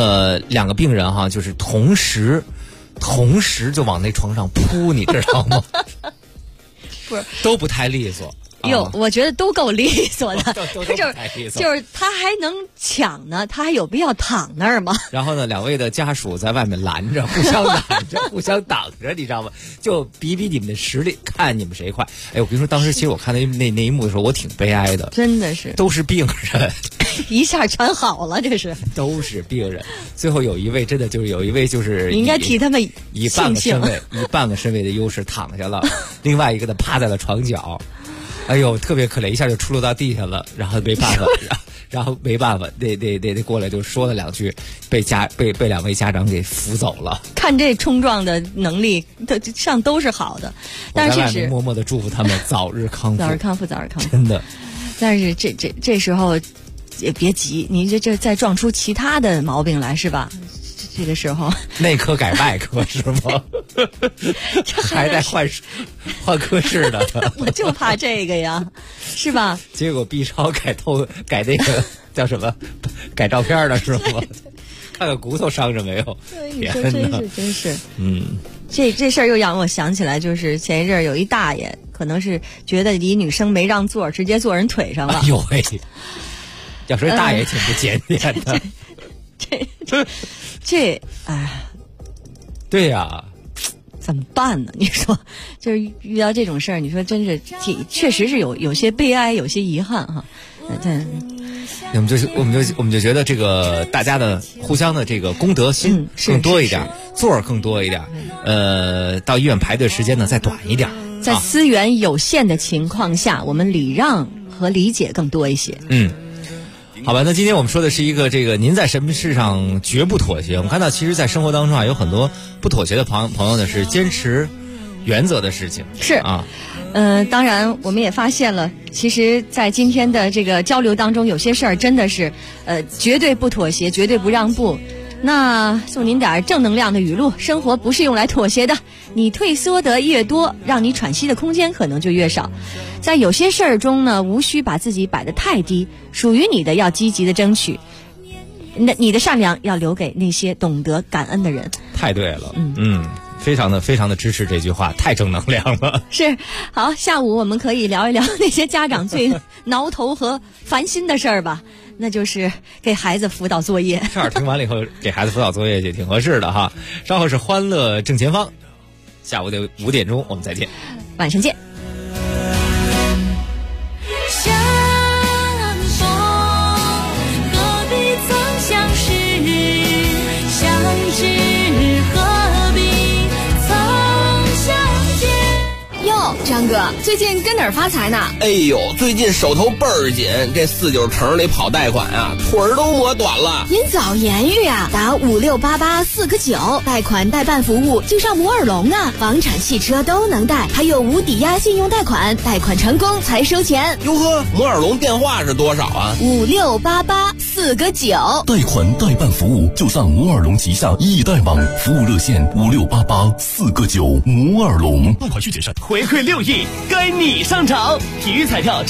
2个病人哈，就是同时就往那床上扑，你知道吗？ 不是， 都不太利索。 我觉得都够利索的，就是他还能抢呢，他还有必要躺那儿吗？ 然后呢，2位的家属在外面拦着，互相拦着，互相挡着，你知道吗？就比你们的实力，看你们谁快。哎，我跟你说，当时其实我看那一幕的时候，我挺悲哀的， 真的是， 都是病人， 一下全好了，这是都是病人。最后有一位真的就是有一位就是你应该替他们以半个身位的优势躺下了，另外一个呢趴在了床角。哎呦，特别可怜，一下就出落到地下了，然后没办法，然后没办法，得过来就说了2句，被2位家长给扶走了。 看这冲撞的能力，上都是好的，但是确实默默的祝福他们早日康复， 早日康复， 真的。 但是这时候也别急，你这再撞出其他的毛病来是吧？这个时候内科改外科是吗？还得换科室的。 我就怕这个呀，是吧？ 结果 B 超改那个叫什么？改照片的是吗？看看骨头伤着没有？ 你说真是，这事儿又让我想起来，就是前一阵有一大爷，可能是觉得离女生没让座，直接坐人腿上了。 哎呦喂！要说大爷挺不检点的。 这哎， 对呀， 怎么办呢？你说，就是遇到这种事儿，你说真是确实是有些悲哀，有些遗憾哈。 我们就觉得这个大家的互相的这个公德心更多一点，座儿更多一点，到医院排队时间呢再短一点， 在资源有限的情况下，我们礼让和理解更多一些。 好吧，那今天我们说的是一个这个您在什么事上绝不妥协。我们看到其实在生活当中啊，有很多不妥协的朋友呢是坚持原则的事情。 是啊，当然我们也发现了，其实在今天的这个交流当中，有些事儿真的是绝对不妥协，绝对不让步。那送您点正能量的语录：生活不是用来妥协的，你退缩得越多，让你喘息的空间可能就越少。在有些事儿中呢，无需把自己摆得太低，属于你的要积极的争取，那你的善良要留给那些懂得感恩的人。 太对了，非常的支持这句话，太正能量了。 是，好，下午我们可以聊一聊那些家长最挠头和烦心的事儿吧。那就是给孩子辅导作业。 这儿听完了以后，给孩子辅导作业也挺合适的哈。稍后是欢乐正前方，下午的5点钟我们再见， 晚上见。 张哥，最近跟哪儿发财呢？ 哎呦，最近手头倍儿紧，这49城里跑贷款啊，腿儿都磨短了。 您早言语啊，打5688-4个9，贷款代办服务就上摩尔龙啊，房产、汽车都能贷，还有无抵押信用贷款，贷款成功才收钱。 哟呵，摩尔龙电话是多少啊 ？5688-4个9。 贷款代办服务就上摩尔龙旗下易贷网，服务热线5688-4个9。摩尔龙，贷款需谨慎。 回馈6亿，该你上场！体育彩票